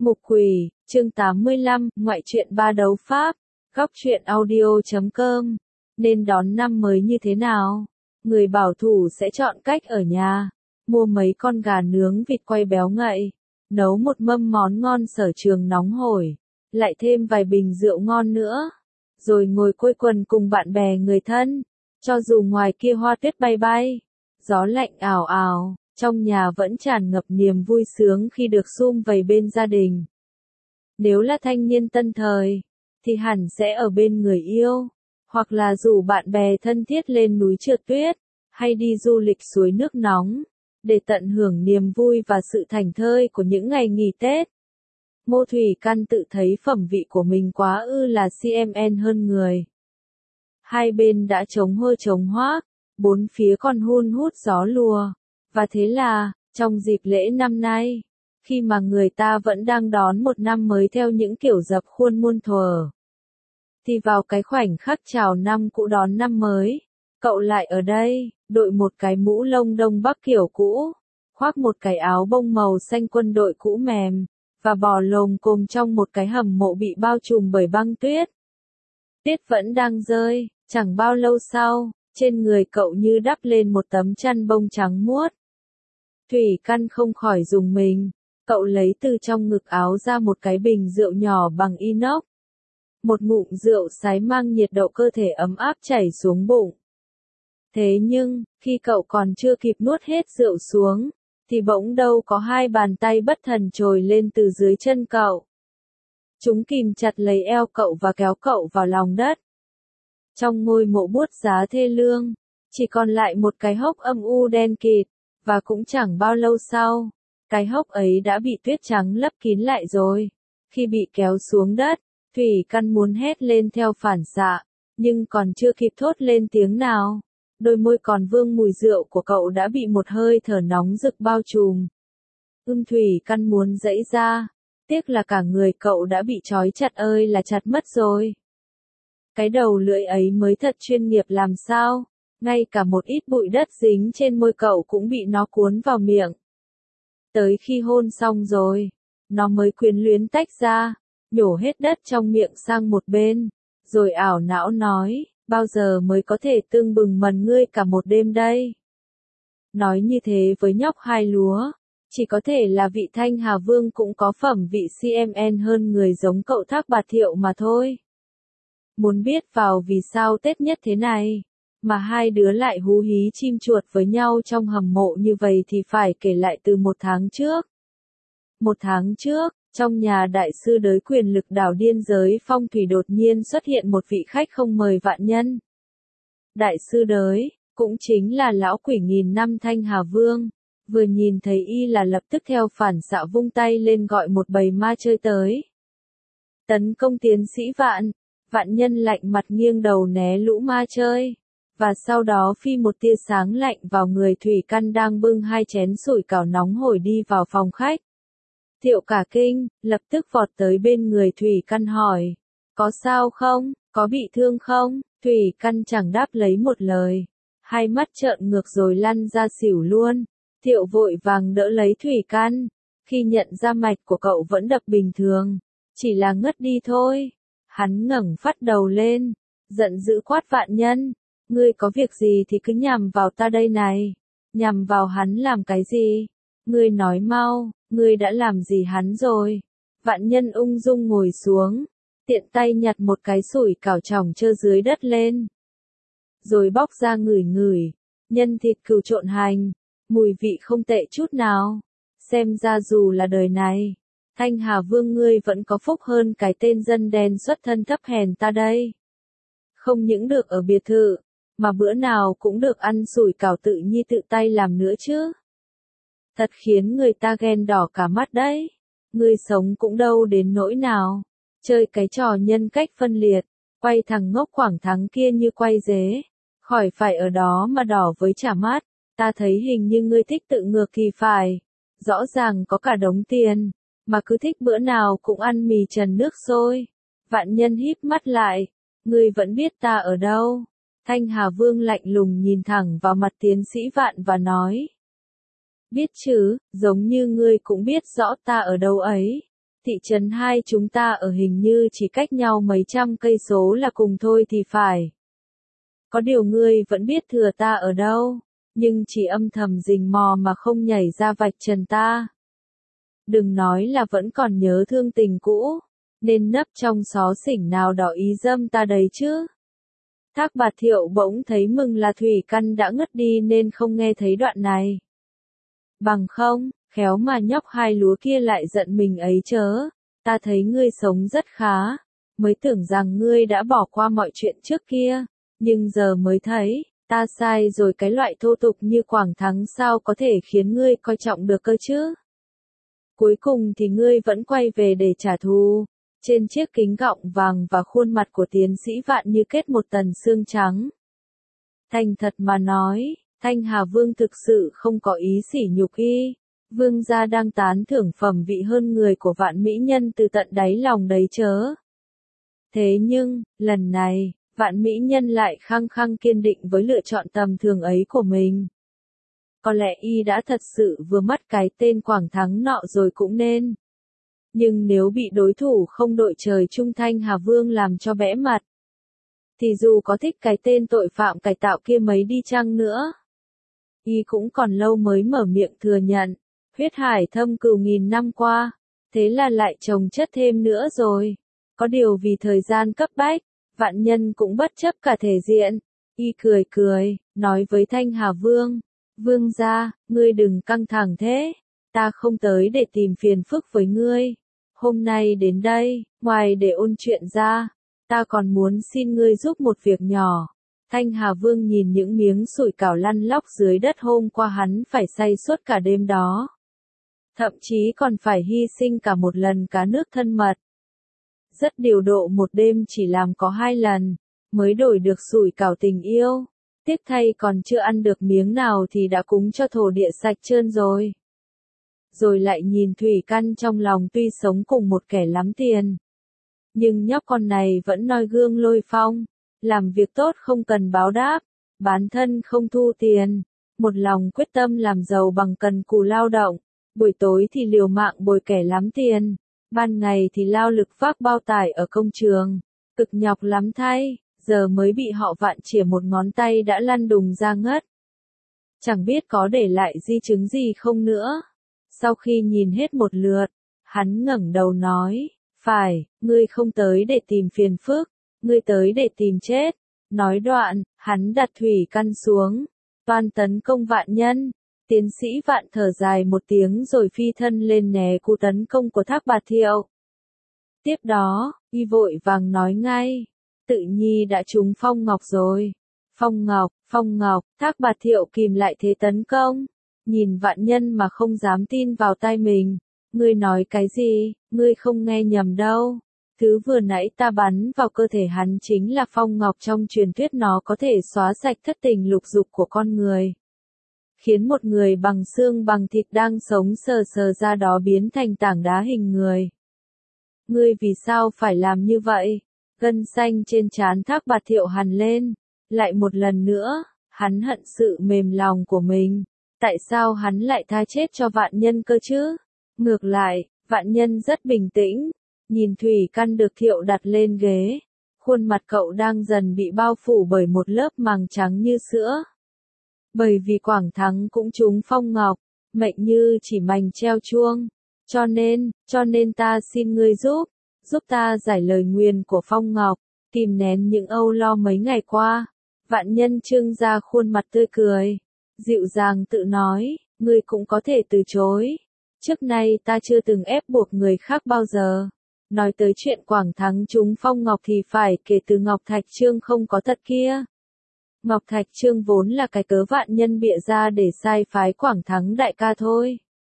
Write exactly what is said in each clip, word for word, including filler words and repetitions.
Mục Quỳ, chương tám mươi lăm, ngoại truyện ba đấu pháp, góc truyện audio chấm com. Nên đón năm mới như thế nào? Người bảo thủ sẽ chọn cách ở nhà, mua mấy con gà nướng vịt quay béo ngậy, nấu một mâm món ngon sở trường nóng hổi, lại thêm vài bình rượu ngon nữa, rồi ngồi quây quần cùng bạn bè người thân. Cho dù ngoài kia hoa tuyết bay bay, gió lạnh ào ào, trong nhà vẫn tràn ngập niềm vui sướng khi được sum vầy bên gia đình. Nếu là thanh niên tân thời, thì hẳn sẽ ở bên người yêu, hoặc là rủ bạn bè thân thiết lên núi trượt tuyết, hay đi du lịch suối nước nóng, để tận hưởng niềm vui và sự thảnh thơi của những ngày nghỉ Tết. Mộ Thủy Căn tự thấy phẩm vị của mình quá ư là xê em en hơn người. Hai bên đã chống hơ chống hoác, bốn phía còn hun hút gió lùa. Và thế là, trong dịp lễ năm nay, khi mà người ta vẫn đang đón một năm mới theo những kiểu dập khuôn muôn thuở, thì vào cái khoảnh khắc chào năm cũ đón năm mới, cậu lại ở đây, đội một cái mũ lông đông bắc kiểu cũ, khoác một cái áo bông màu xanh quân đội cũ mềm, và bò lồm cồm trong một cái hầm mộ bị bao trùm bởi băng tuyết. Tuyết vẫn đang rơi, chẳng bao lâu sau, trên người cậu như đắp lên một tấm chăn bông trắng muốt. Thủy Căn không khỏi rùng mình, cậu lấy từ trong ngực áo ra một cái bình rượu nhỏ bằng inox. Một ngụm rượu sái mang nhiệt độ cơ thể ấm áp chảy xuống bụng. Thế nhưng, khi cậu còn chưa kịp nuốt hết rượu xuống, thì bỗng đâu có hai bàn tay bất thần trồi lên từ dưới chân cậu. Chúng kìm chặt lấy eo cậu và kéo cậu vào lòng đất. Trong ngôi mộ buốt giá thê lương, chỉ còn lại một cái hốc âm u đen kịt, và cũng chẳng bao lâu sau, cái hốc ấy đã bị tuyết trắng lấp kín lại rồi. Khi bị kéo xuống đất, Thủy Căn muốn hét lên theo phản xạ, nhưng còn chưa kịp thốt lên tiếng nào, đôi môi còn vương mùi rượu của cậu đã bị một hơi thở nóng rực bao trùm. Ưm Thủy Căn muốn giãy ra, tiếc là cả người cậu đã bị trói chặt ơi là chặt mất rồi. Cái đầu lưỡi ấy mới thật chuyên nghiệp làm sao, ngay cả một ít bụi đất dính trên môi cậu cũng bị nó cuốn vào miệng. Tới khi hôn xong rồi, nó mới quyến luyến tách ra, nhổ hết đất trong miệng sang một bên, rồi ảo não nói, bao giờ mới có thể tương bừng mần ngươi cả một đêm đây. Nói như thế với nhóc hai lúa, chỉ có thể là vị Thanh Hà Vương cũng có phẩm vị xê em en hơn người giống cậu Thác Bạt Thiệu mà thôi. Muốn biết vào vì sao Tết nhất thế này, mà hai đứa lại hú hí chim chuột với nhau trong hầm mộ như vậy thì phải kể lại từ một tháng trước. Một tháng trước, trong nhà đại sư đới quyền lực đảo điên giới phong thủy đột nhiên xuất hiện một vị khách không mời vạn nhân. Đại sư đới, cũng chính là lão quỷ nghìn năm Thanh Hà Vương, vừa nhìn thấy y là lập tức theo phản xạ vung tay lên gọi một bầy ma chơi tới. Tấn công tiến sĩ Vạn, Vạn Nhân lạnh mặt nghiêng đầu né lũ ma chơi, và sau đó phi một tia sáng lạnh vào người Thủy Căn đang bưng hai chén sủi cảo nóng hổi đi vào phòng khách. Thiệu cả kinh, lập tức vọt tới bên người Thủy Căn hỏi, có sao không, có bị thương không? Thủy Căn chẳng đáp lấy một lời, hai mắt trợn ngược rồi lăn ra xỉu luôn. Thiệu vội vàng đỡ lấy Thủy Căn, khi nhận ra mạch của cậu vẫn đập bình thường, chỉ là ngất đi thôi. Hắn ngẩng phát đầu lên, giận dữ quát Vạn Nhân, ngươi có việc gì thì cứ nhằm vào ta đây này, nhằm vào hắn làm cái gì? Ngươi nói mau, ngươi đã làm gì hắn rồi? Vạn Nhân ung dung ngồi xuống, tiện tay nhặt một cái sủi cảo trỏng trơ dưới đất lên, rồi bóc ra ngửi ngửi, nhân thịt cừu trộn hành, mùi vị không tệ chút nào. Xem ra dù là đời này, Thanh Hà Vương ngươi vẫn có phúc hơn cái tên dân đen xuất thân thấp hèn ta đây. Không những được ở biệt thự, mà bữa nào cũng được ăn sủi cảo tự nhi tự tay làm nữa chứ. Thật khiến người ta ghen đỏ cả mắt đấy. Ngươi sống cũng đâu đến nỗi nào, chơi cái trò nhân cách phân liệt, quay thằng ngốc Quảng Thắng kia như quay dế, khỏi phải ở đó mà đỏ với chả mắt. Ta thấy hình như ngươi thích tự ngược thì phải, rõ ràng có cả đống tiền, mà cứ thích bữa nào cũng ăn mì trần nước sôi. Vạn Nhân híp mắt lại, ngươi vẫn biết ta ở đâu? Thanh Hà Vương lạnh lùng nhìn thẳng vào mặt tiến sĩ Vạn và nói, biết chứ, giống như ngươi cũng biết rõ ta ở đâu ấy. Thị trấn hai chúng ta ở hình như chỉ cách nhau mấy trăm cây số là cùng thôi thì phải. Có điều ngươi vẫn biết thừa ta ở đâu, nhưng chỉ âm thầm rình mò mà không nhảy ra vạch trần ta. Đừng nói là vẫn còn nhớ thương tình cũ, nên nấp trong xó xỉnh nào đó ý dâm ta đấy chứ. Thác Bạt Thiệu bỗng thấy mừng là Thủy Căn đã ngất đi nên không nghe thấy đoạn này. Bằng không, khéo mà nhóc hai lúa kia lại giận mình ấy chớ, ta thấy ngươi sống rất khá, mới tưởng rằng ngươi đã bỏ qua mọi chuyện trước kia, nhưng giờ mới thấy, ta sai rồi, cái loại thô tục như Quảng Thắng sao có thể khiến ngươi coi trọng được cơ chứ. Cuối cùng thì ngươi vẫn quay về để trả thù. Trên chiếc kính gọng vàng và khuôn mặt của tiến sĩ Vạn như kết một tầng xương trắng. Thành thật mà nói, Thanh Hà Vương thực sự không có ý sỉ nhục y. Vương gia đang tán thưởng phẩm vị hơn người của Vạn mỹ nhân từ tận đáy lòng đấy chớ. Thế nhưng, lần này, Vạn mỹ nhân lại khăng khăng kiên định với lựa chọn tầm thường ấy của mình. Có lẽ y đã thật sự vừa mất cái tên Quảng Thắng nọ rồi cũng nên. Nhưng nếu bị đối thủ không đội trời chung Thanh Hà Vương làm cho bẽ mặt, thì dù có thích cái tên tội phạm cải tạo kia mấy đi chăng nữa, y cũng còn lâu mới mở miệng thừa nhận, huyết hải thâm cừu nghìn năm qua, thế là lại chồng chất thêm nữa rồi. Có điều vì thời gian cấp bách, Vạn Nhân cũng bất chấp cả thể diện, y cười cười, nói với Thanh Hà Vương, Vương gia, ngươi đừng căng thẳng thế, ta không tới để tìm phiền phức với ngươi. Hôm nay đến đây, ngoài để ôn chuyện ra, ta còn muốn xin ngươi giúp một việc nhỏ. Thanh Hà Vương nhìn những miếng sủi cảo lăn lóc dưới đất hôm qua hắn phải say suốt cả đêm đó. Thậm chí còn phải hy sinh cả một lần cá nước thân mật. Rất điều độ một đêm chỉ làm có hai lần, mới đổi được sủi cảo tình yêu. Tiếc thay còn chưa ăn được miếng nào thì đã cúng cho thổ địa sạch trơn rồi. Rồi lại nhìn Thủy Căn trong lòng tuy sống cùng một kẻ lắm tiền. Nhưng nhóc con này vẫn noi gương lôi phong, làm việc tốt không cần báo đáp, bán thân không thu tiền, một lòng quyết tâm làm giàu bằng cần cù lao động, buổi tối thì liều mạng bồi kẻ lắm tiền, ban ngày thì lao lực vác bao tải ở công trường, cực nhọc lắm thay, giờ mới bị họ Vạn chĩa một ngón tay đã lăn đùng ra ngất. Chẳng biết có để lại di chứng gì không nữa. Sau khi nhìn hết một lượt, hắn ngẩng đầu nói, phải, ngươi không tới để tìm phiền phức, ngươi tới để tìm chết. Nói đoạn, hắn đặt Thủy Căn xuống, toan tấn công Vạn Nhân. Tiến sĩ Vạn thở dài một tiếng rồi phi thân lên né cú tấn công của Thác Bạt Thiệu. Tiếp đó, y vội vàng nói ngay, Tự Nhi đã trúng Phong Ngọc rồi. Phong Ngọc, Phong Ngọc, Thác Bạt Thiệu kìm lại thế tấn công. Nhìn Vạn Nhân mà không dám tin vào tai mình. Ngươi nói cái gì, ngươi không nghe nhầm đâu. Thứ vừa nãy ta bắn vào cơ thể hắn chính là Phong Ngọc trong truyền thuyết, nó có thể xóa sạch thất tình lục dục của con người. Khiến một người bằng xương bằng thịt đang sống sờ sờ ra đó biến thành tảng đá hình người. Ngươi vì sao phải làm như vậy? Gân xanh trên trán Thác Bạt Thiệu hằn lên. Lại một lần nữa, hắn hận sự mềm lòng của mình. Tại sao hắn lại tha chết cho Vạn Nhân cơ chứ? Ngược lại, Vạn Nhân rất bình tĩnh, nhìn Thủy Căn được Thiệu đặt lên ghế. Khuôn mặt cậu đang dần bị bao phủ bởi một lớp màng trắng như sữa. Bởi vì Quảng Thắng cũng trúng Phong Ngọc, mệnh như chỉ mành treo chuông. Cho nên, cho nên ta xin ngươi giúp, giúp ta giải lời nguyền của Phong Ngọc, kìm nén những âu lo mấy ngày qua. Vạn Nhân trưng ra khuôn mặt tươi cười, dịu dàng tự nói, ngươi cũng có thể từ chối. Trước nay ta chưa từng ép buộc người khác bao giờ. Nói tới chuyện Quảng Thắng trúng Phong Ngọc thì phải kể từ Ngọc Thạch Trương không có thật kia. Ngọc Thạch Trương vốn là cái cớ Vạn Nhân bịa ra để sai phái Quảng Thắng đại ca thôi.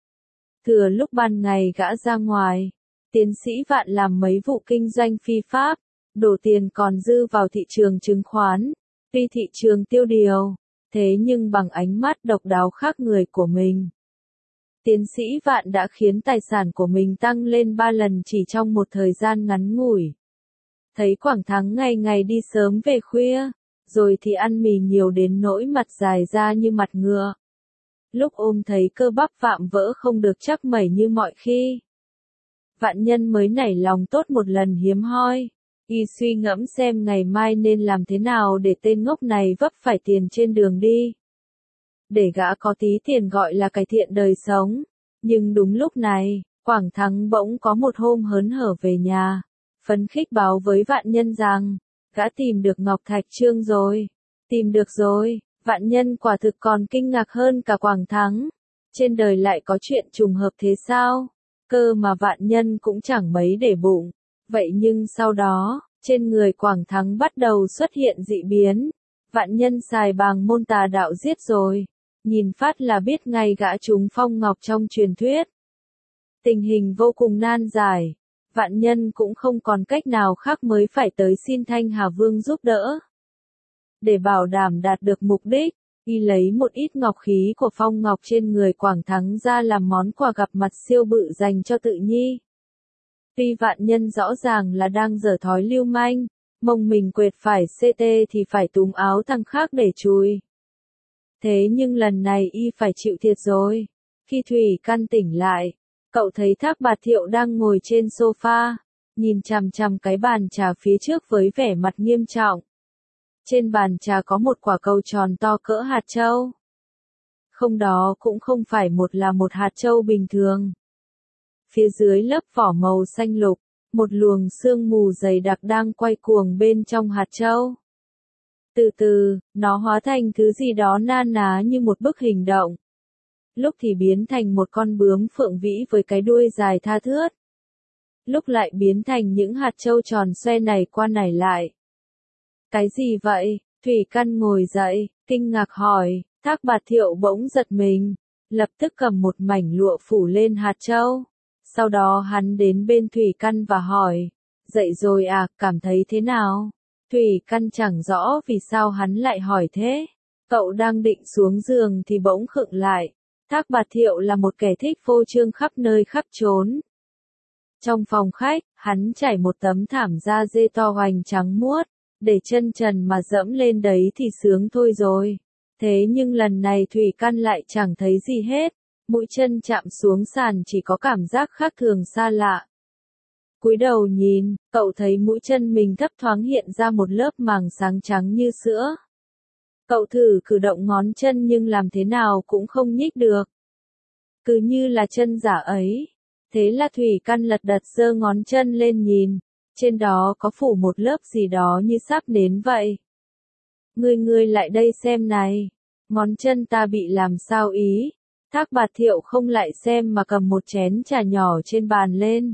Thừa lúc ban ngày gã ra ngoài, tiến sĩ Vạn làm mấy vụ kinh doanh phi pháp, đổ tiền còn dư vào thị trường chứng khoán, tuy thị trường tiêu điều, thế nhưng bằng ánh mắt độc đáo khác người của mình. Tiến sĩ Vạn đã khiến tài sản của mình tăng lên ba lần chỉ trong một thời gian ngắn ngủi. Thấy Quảng Thắng ngày ngày đi sớm về khuya, rồi thì ăn mì nhiều đến nỗi mặt dài ra như mặt ngựa. Lúc ôm thấy cơ bắp vạm vỡ không được chắc mẩy như mọi khi. Vạn Nhân mới nảy lòng tốt một lần hiếm hoi. Y suy ngẫm xem ngày mai nên làm thế nào để tên ngốc này vấp phải tiền trên đường đi. Để gã có tí tiền gọi là cải thiện đời sống. Nhưng đúng lúc này, Quảng Thắng bỗng có một hôm hớn hở về nhà. Phấn khích báo với Vạn Nhân rằng, gã tìm được Ngọc Thạch Trương rồi. Tìm được rồi, Vạn Nhân quả thực còn kinh ngạc hơn cả Quảng Thắng. Trên đời lại có chuyện trùng hợp thế sao? Cơ mà Vạn Nhân cũng chẳng mấy để bụng. Vậy nhưng sau đó, trên người Quảng Thắng bắt đầu xuất hiện dị biến. Vạn Nhân xài bàng môn tà đạo giết rồi. Nhìn phát là biết ngay gã trúng phong ngọc trong truyền thuyết. Tình hình vô cùng nan giải. Vạn Nhân cũng không còn cách nào khác mới phải tới xin Thanh Hà Vương giúp đỡ. Để bảo đảm đạt được mục đích, y lấy một ít ngọc khí của phong ngọc trên người Quảng Thắng ra làm món quà gặp mặt siêu bự dành cho Tự Nhi. Tuy Vạn Nhân rõ ràng là đang giở thói lưu manh, mông mình quệt phải xê tê thì phải túm áo thằng khác để chùi. Thế nhưng lần này y phải chịu thiệt rồi. Khi Thủy Căn tỉnh lại, cậu thấy Thác Bạt Thiệu đang ngồi trên sofa, nhìn chằm chằm cái bàn trà phía trước với vẻ mặt nghiêm trọng. Trên bàn trà có một quả cầu tròn to cỡ hạt châu. Không, đó cũng không phải một là một hạt châu bình thường. Phía dưới lớp vỏ màu xanh lục, một luồng sương mù dày đặc đang quay cuồng bên trong hạt châu. Từ từ, nó hóa thành thứ gì đó na ná như một bức hình động. Lúc thì biến thành một con bướm phượng vĩ với cái đuôi dài tha thướt. Lúc lại biến thành những hạt châu tròn xoe này qua nảy lại. Cái gì vậy? Thủy Căn ngồi dậy, kinh ngạc hỏi. Thác Bạt Thiệu bỗng giật mình, lập tức cầm một mảnh lụa phủ lên hạt châu. Sau đó hắn đến bên Thủy Căn và hỏi, dậy rồi à, cảm thấy thế nào? Thủy Căn chẳng rõ vì sao hắn lại hỏi thế. Cậu đang định xuống giường thì bỗng khựng lại. Thác Bạt Thiệu là một kẻ thích phô trương khắp nơi khắp chốn. Trong phòng khách, hắn trải một tấm thảm da dê to hoành trắng muốt, để chân trần mà dẫm lên đấy thì sướng thôi rồi. Thế nhưng lần này Thủy Căn lại chẳng thấy gì hết. Mũi chân chạm xuống sàn chỉ có cảm giác khác thường xa lạ. Cúi đầu nhìn, cậu thấy mũi chân mình thấp thoáng hiện ra một lớp màng sáng trắng như sữa. Cậu thử cử động ngón chân nhưng làm thế nào cũng không nhích được. Cứ như là chân giả ấy. Thế là Thủy Căn lật đật giơ ngón chân lên nhìn. Trên đó có phủ một lớp gì đó như sáp nến vậy. Ngươi ngươi lại đây xem này. Ngón chân ta bị làm sao ý? Thác Bạt Thiệu không lại xem mà cầm một chén trà nhỏ trên bàn lên.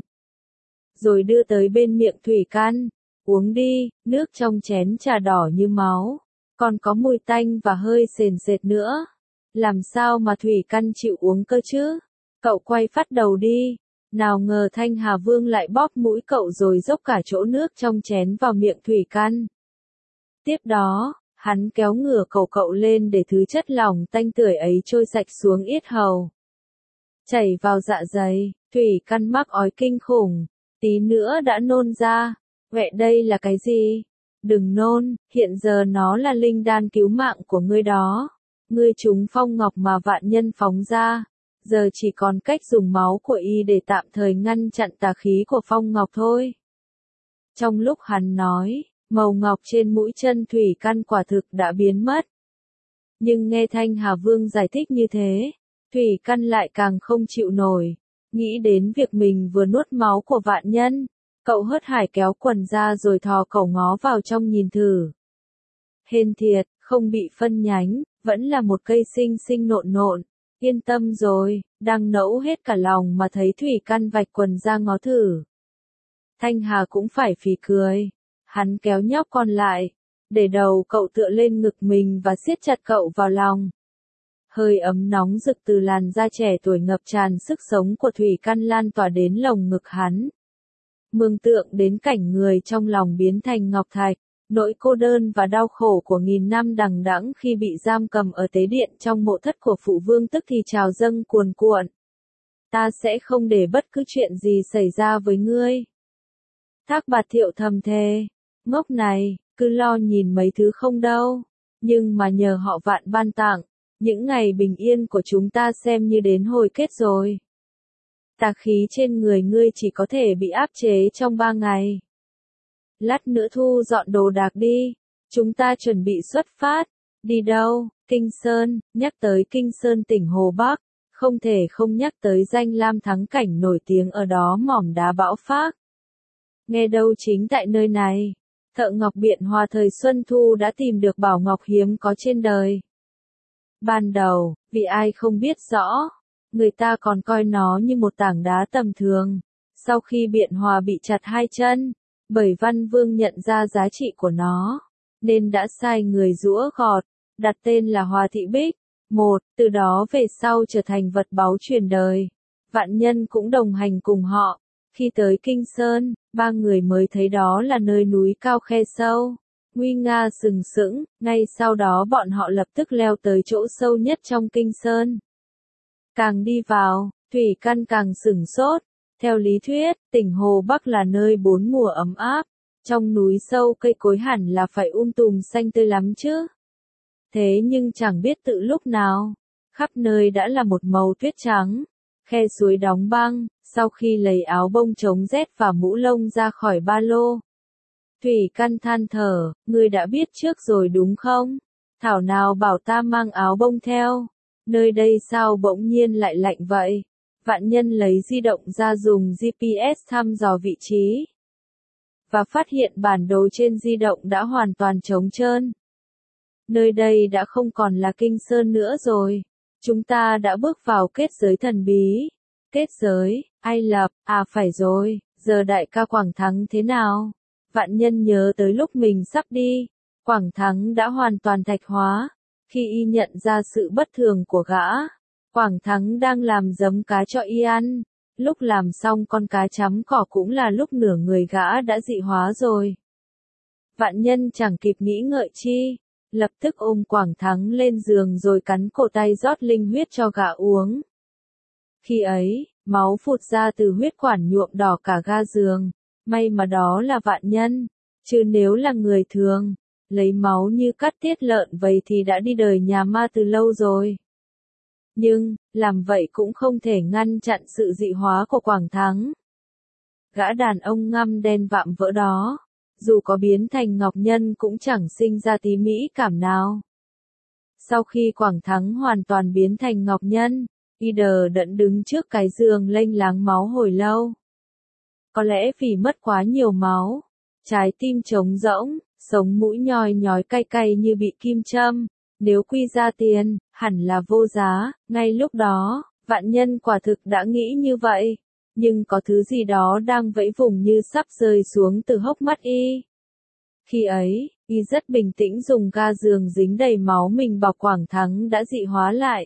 Rồi đưa tới bên miệng Thủy Căn. Uống đi, nước trong chén trà đỏ như máu. Còn có mùi tanh và hơi sền sệt nữa. Làm sao mà Thủy Căn chịu uống cơ chứ? Cậu quay phát đầu đi. Nào ngờ Thanh Hà Vương lại bóp mũi cậu rồi dốc cả chỗ nước trong chén vào miệng Thủy Căn. Tiếp đó, hắn kéo ngửa cổ cậu lên để thứ chất lỏng tanh tưởi ấy trôi sạch xuống yết hầu. Chảy vào dạ dày, Thủy Căn mắc ói kinh khủng, tí nữa đã nôn ra. Vậy đây là cái gì? Đừng nôn, hiện giờ nó là linh đan cứu mạng của ngươi đó. Ngươi trúng phong ngọc mà Vạn Nhân phóng ra. Giờ chỉ còn cách dùng máu của y để tạm thời ngăn chặn tà khí của phong ngọc thôi. Trong lúc hắn nói, màu ngọc trên mũi chân Thủy Căn quả thực đã biến mất. Nhưng nghe Thanh Hà Vương giải thích như thế, Thủy Căn lại càng không chịu nổi. Nghĩ đến việc mình vừa nuốt máu của Vạn Nhân, cậu hớt hải kéo quần ra rồi thò cổ ngó vào trong nhìn thử. Hên thiệt, không bị phân nhánh, vẫn là một cây xinh xinh nộn nộn. Yên tâm rồi, đang nẫu hết cả lòng mà thấy Thủy Căn vạch quần ra ngó thử. Thanh Hà cũng phải phì cười. Hắn kéo nhóc con lại, để đầu cậu tựa lên ngực mình và siết chặt cậu vào lòng. Hơi ấm nóng rực từ làn da trẻ tuổi ngập tràn sức sống của Thủy Căn lan tỏa đến lồng ngực hắn. Mường tượng đến cảnh người trong lòng biến thành ngọc thạch, nỗi cô đơn và đau khổ của nghìn năm đằng đẵng khi bị giam cầm ở tế điện trong mộ thất của phụ vương tức thì trào dâng cuồn cuộn. Ta sẽ không để bất cứ chuyện gì xảy ra với ngươi. Thác Bạt Thiệu thầm thề, ngốc này, cứ lo nhìn mấy thứ không đâu, nhưng mà nhờ họ Vạn ban tặng, những ngày bình yên của chúng ta xem như đến hồi kết rồi. Tà khí trên người ngươi chỉ có thể bị áp chế trong ba ngày. Lát nữa thu dọn đồ đạc đi, chúng ta chuẩn bị xuất phát. Đi đâu? Kinh Sơn. Nhắc tới Kinh Sơn tỉnh Hồ Bắc, không thể không nhắc tới danh lam thắng cảnh nổi tiếng ở đó, mỏm đá bão phác. Nghe đâu chính tại nơi này, thợ ngọc Biện Hòa thời Xuân Thu đã tìm được bảo ngọc hiếm có trên đời. Ban đầu, vì ai không biết rõ, người ta còn coi nó như một tảng đá tầm thường. Sau khi Biện Hòa bị chặt hai chân, bởi Văn Vương nhận ra giá trị của nó, nên đã sai người giũa gọt, đặt tên là Hòa Thị Bích. Một, từ đó về sau trở thành vật báu truyền đời. Vạn Nhân cũng đồng hành cùng họ. Khi tới Kinh Sơn, ba người mới thấy đó là nơi núi cao khe sâu, nguy nga sừng sững. Ngay sau đó bọn họ lập tức leo tới chỗ sâu nhất trong Kinh Sơn. Càng đi vào, Thủy Căn càng sửng sốt. Theo lý thuyết, tỉnh Hồ Bắc là nơi bốn mùa ấm áp. Trong núi sâu cây cối hẳn là phải um tùm xanh tươi lắm chứ. Thế nhưng chẳng biết tự lúc nào, khắp nơi đã là một màu tuyết trắng. Khe suối đóng băng, sau khi lấy áo bông chống rét và mũ lông ra khỏi ba lô. Thủy Căn than thở, ngươi đã biết trước rồi đúng không? Thảo nào bảo ta mang áo bông theo. Nơi đây sao bỗng nhiên lại lạnh vậy? Vạn Nhân lấy di động ra dùng giê pê ét thăm dò vị trí. Và phát hiện bản đồ trên di động đã hoàn toàn trống trơn. Nơi đây đã không còn là Kinh Sơn nữa rồi. Chúng ta đã bước vào kết giới thần bí. Kết giới, ai lập, à phải rồi, giờ đại ca Quảng Thắng thế nào? Vạn Nhân nhớ tới lúc mình sắp đi, Quảng Thắng đã hoàn toàn thạch hóa. Khi y nhận ra sự bất thường của gã, Quảng Thắng đang làm giấm cá cho y ăn. Lúc làm xong con cá chấm cỏ cũng là lúc nửa người gã đã dị hóa rồi. Vạn Nhân chẳng kịp nghĩ ngợi chi, lập tức ôm Quảng Thắng lên giường rồi cắn cổ tay rót linh huyết cho gã uống. Khi ấy, máu phụt ra từ huyết quản nhuộm đỏ cả ga giường. May mà đó là Vạn Nhân, chứ nếu là người thường, lấy máu như cắt tiết lợn vậy thì đã đi đời nhà ma từ lâu rồi. Nhưng, làm vậy cũng không thể ngăn chặn sự dị hóa của Quảng Thắng. Gã đàn ông ngăm đen vạm vỡ đó, dù có biến thành ngọc nhân cũng chẳng sinh ra tí mỹ cảm nào. Sau khi Quảng Thắng hoàn toàn biến thành ngọc nhân, y đờ đẫn đứng trước cái giường lênh láng máu hồi lâu. Có lẽ vì mất quá nhiều máu, trái tim trống rỗng, sống mũi nhoi nhói cay cay như bị kim châm. Nếu quy ra tiền, hẳn là vô giá. Ngay lúc đó, Vạn Nhân quả thực đã nghĩ như vậy. Nhưng có thứ gì đó đang vẫy vùng như sắp rơi xuống từ hốc mắt y. Khi ấy, y rất bình tĩnh dùng ga giường dính đầy máu mình bọc Quảng Thắng đã dị hóa lại.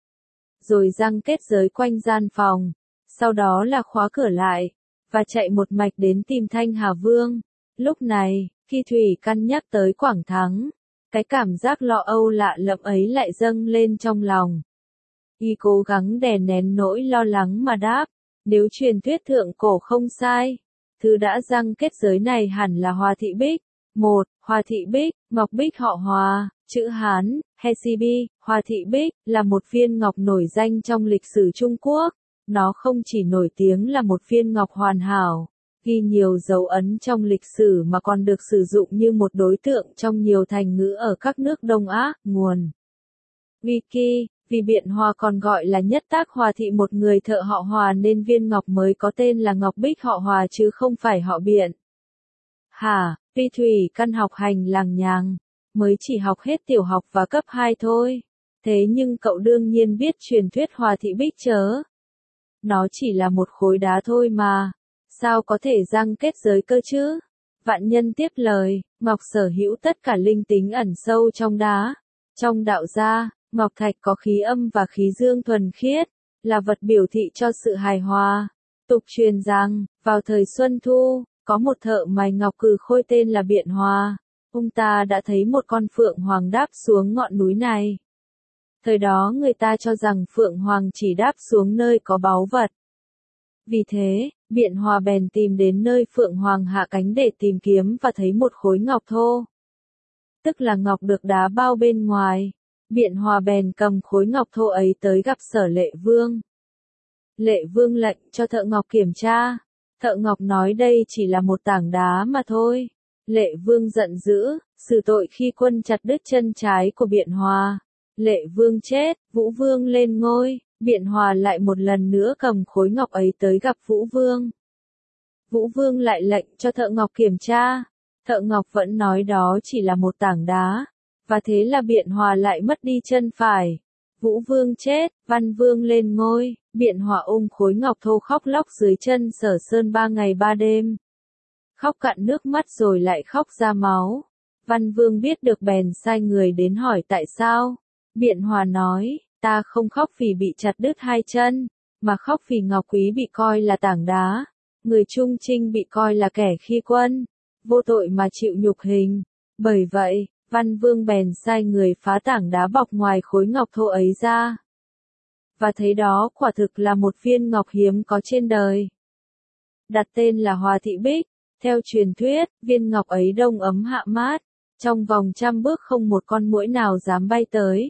Rồi giăng kết giới quanh gian phòng. Sau đó là khóa cửa lại, và chạy một mạch đến tìm Thanh Hà Vương. Lúc này, khi Thủy Căn nhắc tới Quảng Thắng, cái cảm giác lo âu lạ lẫm ấy lại dâng lên trong lòng. Y cố gắng đè nén nỗi lo lắng mà đáp, nếu truyền thuyết thượng cổ không sai, thứ đã giăng kết giới này hẳn là Hòa Thị Bích. Một, Hòa Thị Bích, ngọc bích họ Hòa, chữ Hán, Hesibi, Hòa Thị Bích, là một viên ngọc nổi danh trong lịch sử Trung Quốc. Nó không chỉ nổi tiếng là một viên ngọc hoàn hảo, ghi nhiều dấu ấn trong lịch sử mà còn được sử dụng như một đối tượng trong nhiều thành ngữ ở các nước Đông Á. Nguồn Wiki, vì Biện Hòa còn gọi là nhất tác Hòa Thị, một người thợ họ Hòa nên viên ngọc mới có tên là ngọc bích họ Hòa chứ không phải họ Biện. Hả, tuy Thủy Căn học hành làng nhàng, mới chỉ học hết tiểu học và cấp hai thôi. Thế nhưng cậu đương nhiên biết truyền thuyết Hòa Thị Bích chớ. Nó chỉ là một khối đá thôi mà. Sao có thể giăng kết giới cơ chứ? Vạn Nhân tiếp lời, ngọc sở hữu tất cả linh tính ẩn sâu trong đá. Trong đạo gia, ngọc thạch có khí âm và khí dương thuần khiết, là vật biểu thị cho sự hài hòa. Tục truyền rằng, vào thời Xuân Thu, có một thợ mài ngọc cừ khôi tên là Biện Hòa. Ông ta đã thấy một con phượng hoàng đáp xuống ngọn núi này. Thời đó người ta cho rằng phượng hoàng chỉ đáp xuống nơi có báu vật. Vì thế, Biện Hòa bèn tìm đến nơi phượng hoàng hạ cánh để tìm kiếm và thấy một khối ngọc thô. Tức là ngọc được đá bao bên ngoài. Biện Hòa bèn cầm khối ngọc thô ấy tới gặp Sở Lệ Vương. Lệ Vương lệnh cho Thợ Ngọc kiểm tra. Thợ Ngọc nói đây chỉ là một tảng đá mà thôi. Lệ Vương giận dữ, xử tội khi quân chặt đứt chân trái của Biện Hòa. Lệ Vương chết, Vũ Vương lên ngôi, Biện Hòa lại một lần nữa cầm khối ngọc ấy tới gặp Vũ Vương. Vũ Vương lại lệnh cho Thợ Ngọc kiểm tra. Thợ Ngọc vẫn nói đó chỉ là một tảng đá, và thế là Biện Hòa lại mất đi chân phải. Vũ Vương chết, Văn Vương lên ngôi, Biện Hòa ôm khối ngọc thô khóc lóc dưới chân Sở Sơn ba ngày ba đêm. Khóc cạn nước mắt rồi lại khóc ra máu. Văn Vương biết được bèn sai người đến hỏi tại sao. Biện Hòa nói, ta không khóc vì bị chặt đứt hai chân, mà khóc vì ngọc quý bị coi là tảng đá. Người trung trinh bị coi là kẻ khi quân, vô tội mà chịu nhục hình. Bởi vậy, Văn Vương bèn sai người phá tảng đá bọc ngoài khối ngọc thô ấy ra. Và thấy đó quả thực là một viên ngọc hiếm có trên đời. Đặt tên là Hòa Thị Bích. Theo truyền thuyết, viên ngọc ấy đông ấm hạ mát, trong vòng trăm bước không một con muỗi nào dám bay tới.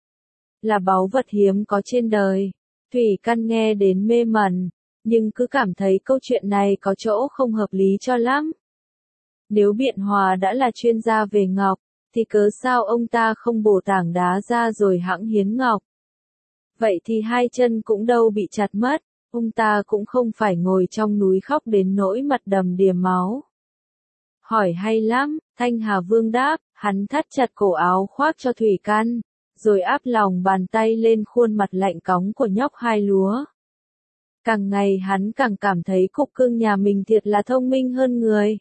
Là báu vật hiếm có trên đời. Thủy Căn nghe đến mê mẩn, nhưng cứ cảm thấy câu chuyện này có chỗ không hợp lý cho lắm. Nếu Biện Hòa đã là chuyên gia về ngọc, thì cớ sao ông ta không bổ tảng đá ra rồi hẵng hiến ngọc? Vậy thì hai chân cũng đâu bị chặt mất, ông ta cũng không phải ngồi trong núi khóc đến nỗi mặt đầm đìa máu. Hỏi hay lắm, Thanh Hà Vương đáp, hắn thắt chặt cổ áo khoác cho Thủy Căn, rồi áp lòng bàn tay lên khuôn mặt lạnh cóng của nhóc hai lúa. Càng ngày hắn càng cảm thấy cục cưng nhà mình thiệt là thông minh hơn người.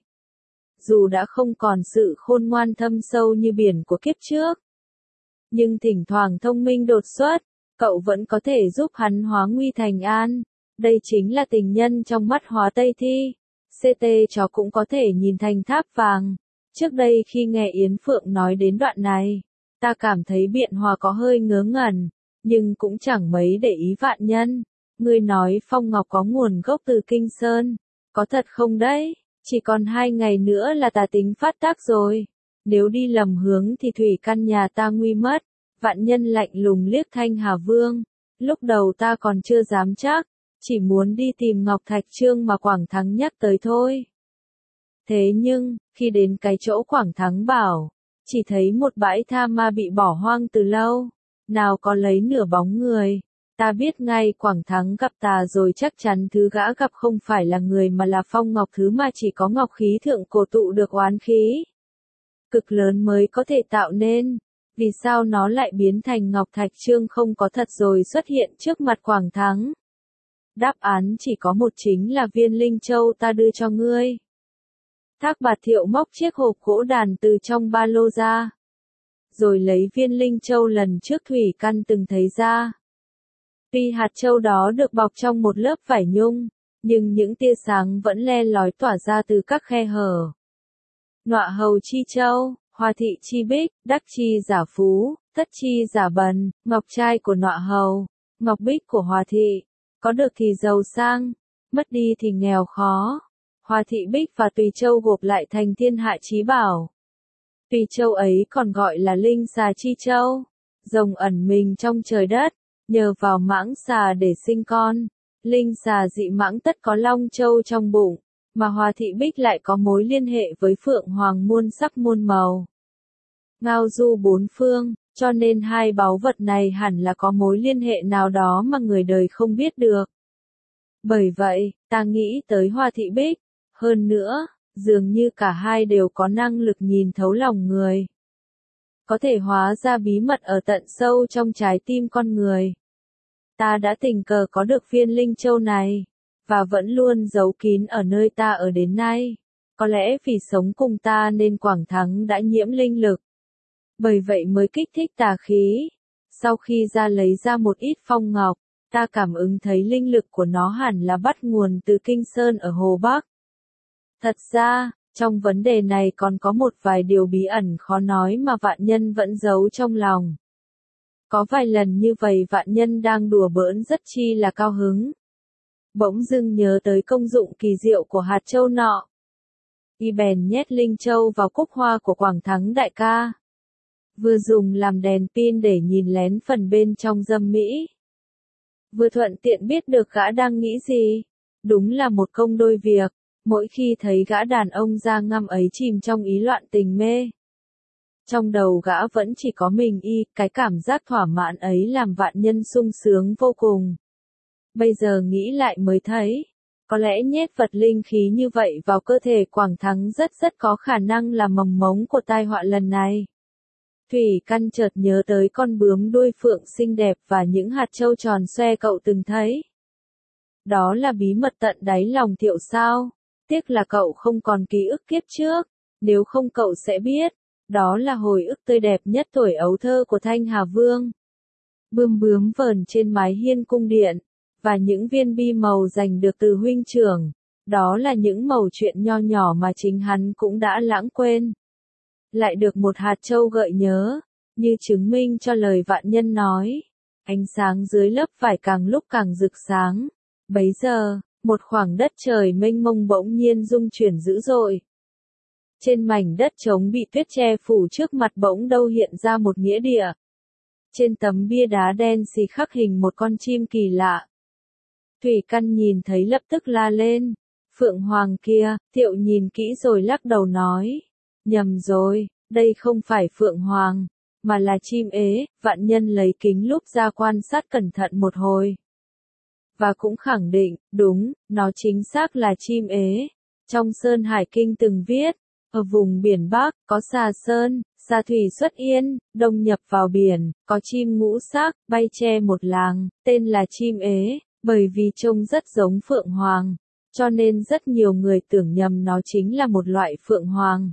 Dù đã không còn sự khôn ngoan thâm sâu như biển của kiếp trước, nhưng thỉnh thoảng thông minh đột xuất, cậu vẫn có thể giúp hắn hóa nguy thành an. Đây chính là tình nhân trong mắt Hóa Tây Thi. xê tê chó cũng có thể nhìn thành tháp vàng. Trước đây khi nghe Yến Phượng nói đến đoạn này, ta cảm thấy Biện Hòa có hơi ngớ ngẩn, nhưng cũng chẳng mấy để ý Vạn Nhân. Ngươi nói phong ngọc có nguồn gốc từ Kinh Sơn, có thật không đấy? Chỉ còn hai ngày nữa là tà tính phát tác rồi. Nếu đi lầm hướng thì Thủy Căn nhà ta nguy mất. Vạn Nhân lạnh lùng liếc Thanh Hà Vương. Lúc đầu ta còn chưa dám chắc, chỉ muốn đi tìm Ngọc Thạch Trương mà Quảng Thắng nhắc tới thôi. Thế nhưng, khi đến cái chỗ Quảng Thắng bảo, chỉ thấy một bãi tha ma bị bỏ hoang từ lâu, nào có lấy nửa bóng người. Ta biết ngay Quảng Thắng gặp ta rồi, chắc chắn thứ gã gặp không phải là người mà là phong ngọc thứ mà chỉ có ngọc khí thượng cổ tụ được oán khí cực lớn mới có thể tạo nên. Vì sao nó lại biến thành Ngọc Thạch Trương không có thật rồi xuất hiện trước mặt Quảng Thắng? Đáp án chỉ có một, chính là viên linh châu ta đưa cho ngươi. Thác Bạt Thiệu móc chiếc hộp gỗ đàn từ trong ba lô ra, rồi lấy viên linh châu lần trước Thủy Căn từng thấy ra. Tuy hạt châu đó được bọc trong một lớp vải nhung, nhưng những tia sáng vẫn le lói tỏa ra từ các khe hở. Nọa hầu chi châu, Hòa thị chi bích, đắc chi giả phú, thất chi giả bần, ngọc trai của nọa hầu, ngọc bích của Hòa thị, có được thì giàu sang, mất đi thì nghèo khó. Hòa thị bích và tùy châu gộp lại thành thiên hạ chí bảo. Tùy châu ấy còn gọi là linh xà chi châu, rồng ẩn mình trong trời đất, nhờ vào mãng xà để sinh con. Linh xà dị mãng tất có long châu trong bụng, mà Hòa thị bích lại có mối liên hệ với phượng hoàng muôn sắc muôn màu, ngao du bốn phương, cho nên hai báu vật này hẳn là có mối liên hệ nào đó mà người đời không biết được. Bởi vậy, ta nghĩ tới Hòa thị bích. Hơn nữa, dường như cả hai đều có năng lực nhìn thấu lòng người, có thể hóa ra bí mật ở tận sâu trong trái tim con người. Ta đã tình cờ có được viên linh châu này, và vẫn luôn giấu kín ở nơi ta ở đến nay. Có lẽ vì sống cùng ta nên Quảng Thắng đã nhiễm linh lực, bởi vậy mới kích thích tà khí. Sau khi ra lấy ra một ít phong ngọc, ta cảm ứng thấy linh lực của nó hẳn là bắt nguồn từ Kinh Sơn ở Hồ Bắc. Thật ra, trong vấn đề này còn có một vài điều bí ẩn khó nói mà Vạn Nhân vẫn giấu trong lòng. Có vài lần như vậy Vạn Nhân đang đùa bỡn rất chi là cao hứng, bỗng dưng nhớ tới công dụng kỳ diệu của hạt châu nọ. Y bèn nhét linh châu vào cúc hoa của Quảng Thắng đại ca, vừa dùng làm đèn pin để nhìn lén phần bên trong dâm mỹ. vừa thuận tiện biết được gã đang nghĩ gì. Đúng là một công đôi việc, mỗi khi thấy gã đàn ông da ngăm ấy chìm trong ý loạn tình mê. Trong đầu gã vẫn chỉ có mình y, cái cảm giác thỏa mãn ấy làm vạn nhân sung sướng vô cùng. Bây giờ nghĩ lại mới thấy, có lẽ nhét vật linh khí như vậy vào cơ thể Quảng Thắng rất rất có khả năng là mầm mống của tai họa lần này. Thủy Căn chợt nhớ tới con bướm đuôi phượng xinh đẹp và những hạt châu tròn xoe cậu từng thấy. Đó là bí mật tận đáy lòng Thiệu sao? Tiếc là cậu không còn ký ức kiếp trước, nếu không cậu sẽ biết, đó là hồi ức tươi đẹp nhất tuổi ấu thơ của Thanh Hà Vương. Bươm bướm vờn trên mái hiên cung điện, và những viên bi màu giành được từ huynh trưởng, đó là những mẩu chuyện nho nhỏ mà chính hắn cũng đã lãng quên. Lại được một hạt châu gợi nhớ, như chứng minh cho lời vạn nhân nói, ánh sáng dưới lớp vải càng lúc càng rực sáng. Bấy giờ, một khoảng đất trời mênh mông bỗng nhiên rung chuyển dữ dội. Trên mảnh đất trống bị tuyết che phủ trước mặt bỗng đâu hiện ra một nghĩa địa. Trên tấm bia đá đen xì khắc hình một con chim kỳ lạ. Thủy Căn nhìn thấy lập tức la lên, Phượng Hoàng kia. Thiệu nhìn kỹ rồi lắc đầu nói, nhầm rồi, đây không phải Phượng Hoàng, mà là chim ế. Vạn nhân lấy kính lúp ra quan sát cẩn thận một hồi. Và cũng khẳng định, đúng, nó chính xác là chim ế. Trong Sơn Hải Kinh từng viết, ở vùng biển Bắc, có xà sơn, xà thủy xuất yên, đông nhập vào biển, có chim ngũ sắc, bay che một làng, tên là chim ế, bởi vì trông rất giống Phượng Hoàng, cho nên rất nhiều người tưởng nhầm nó chính là một loại Phượng Hoàng.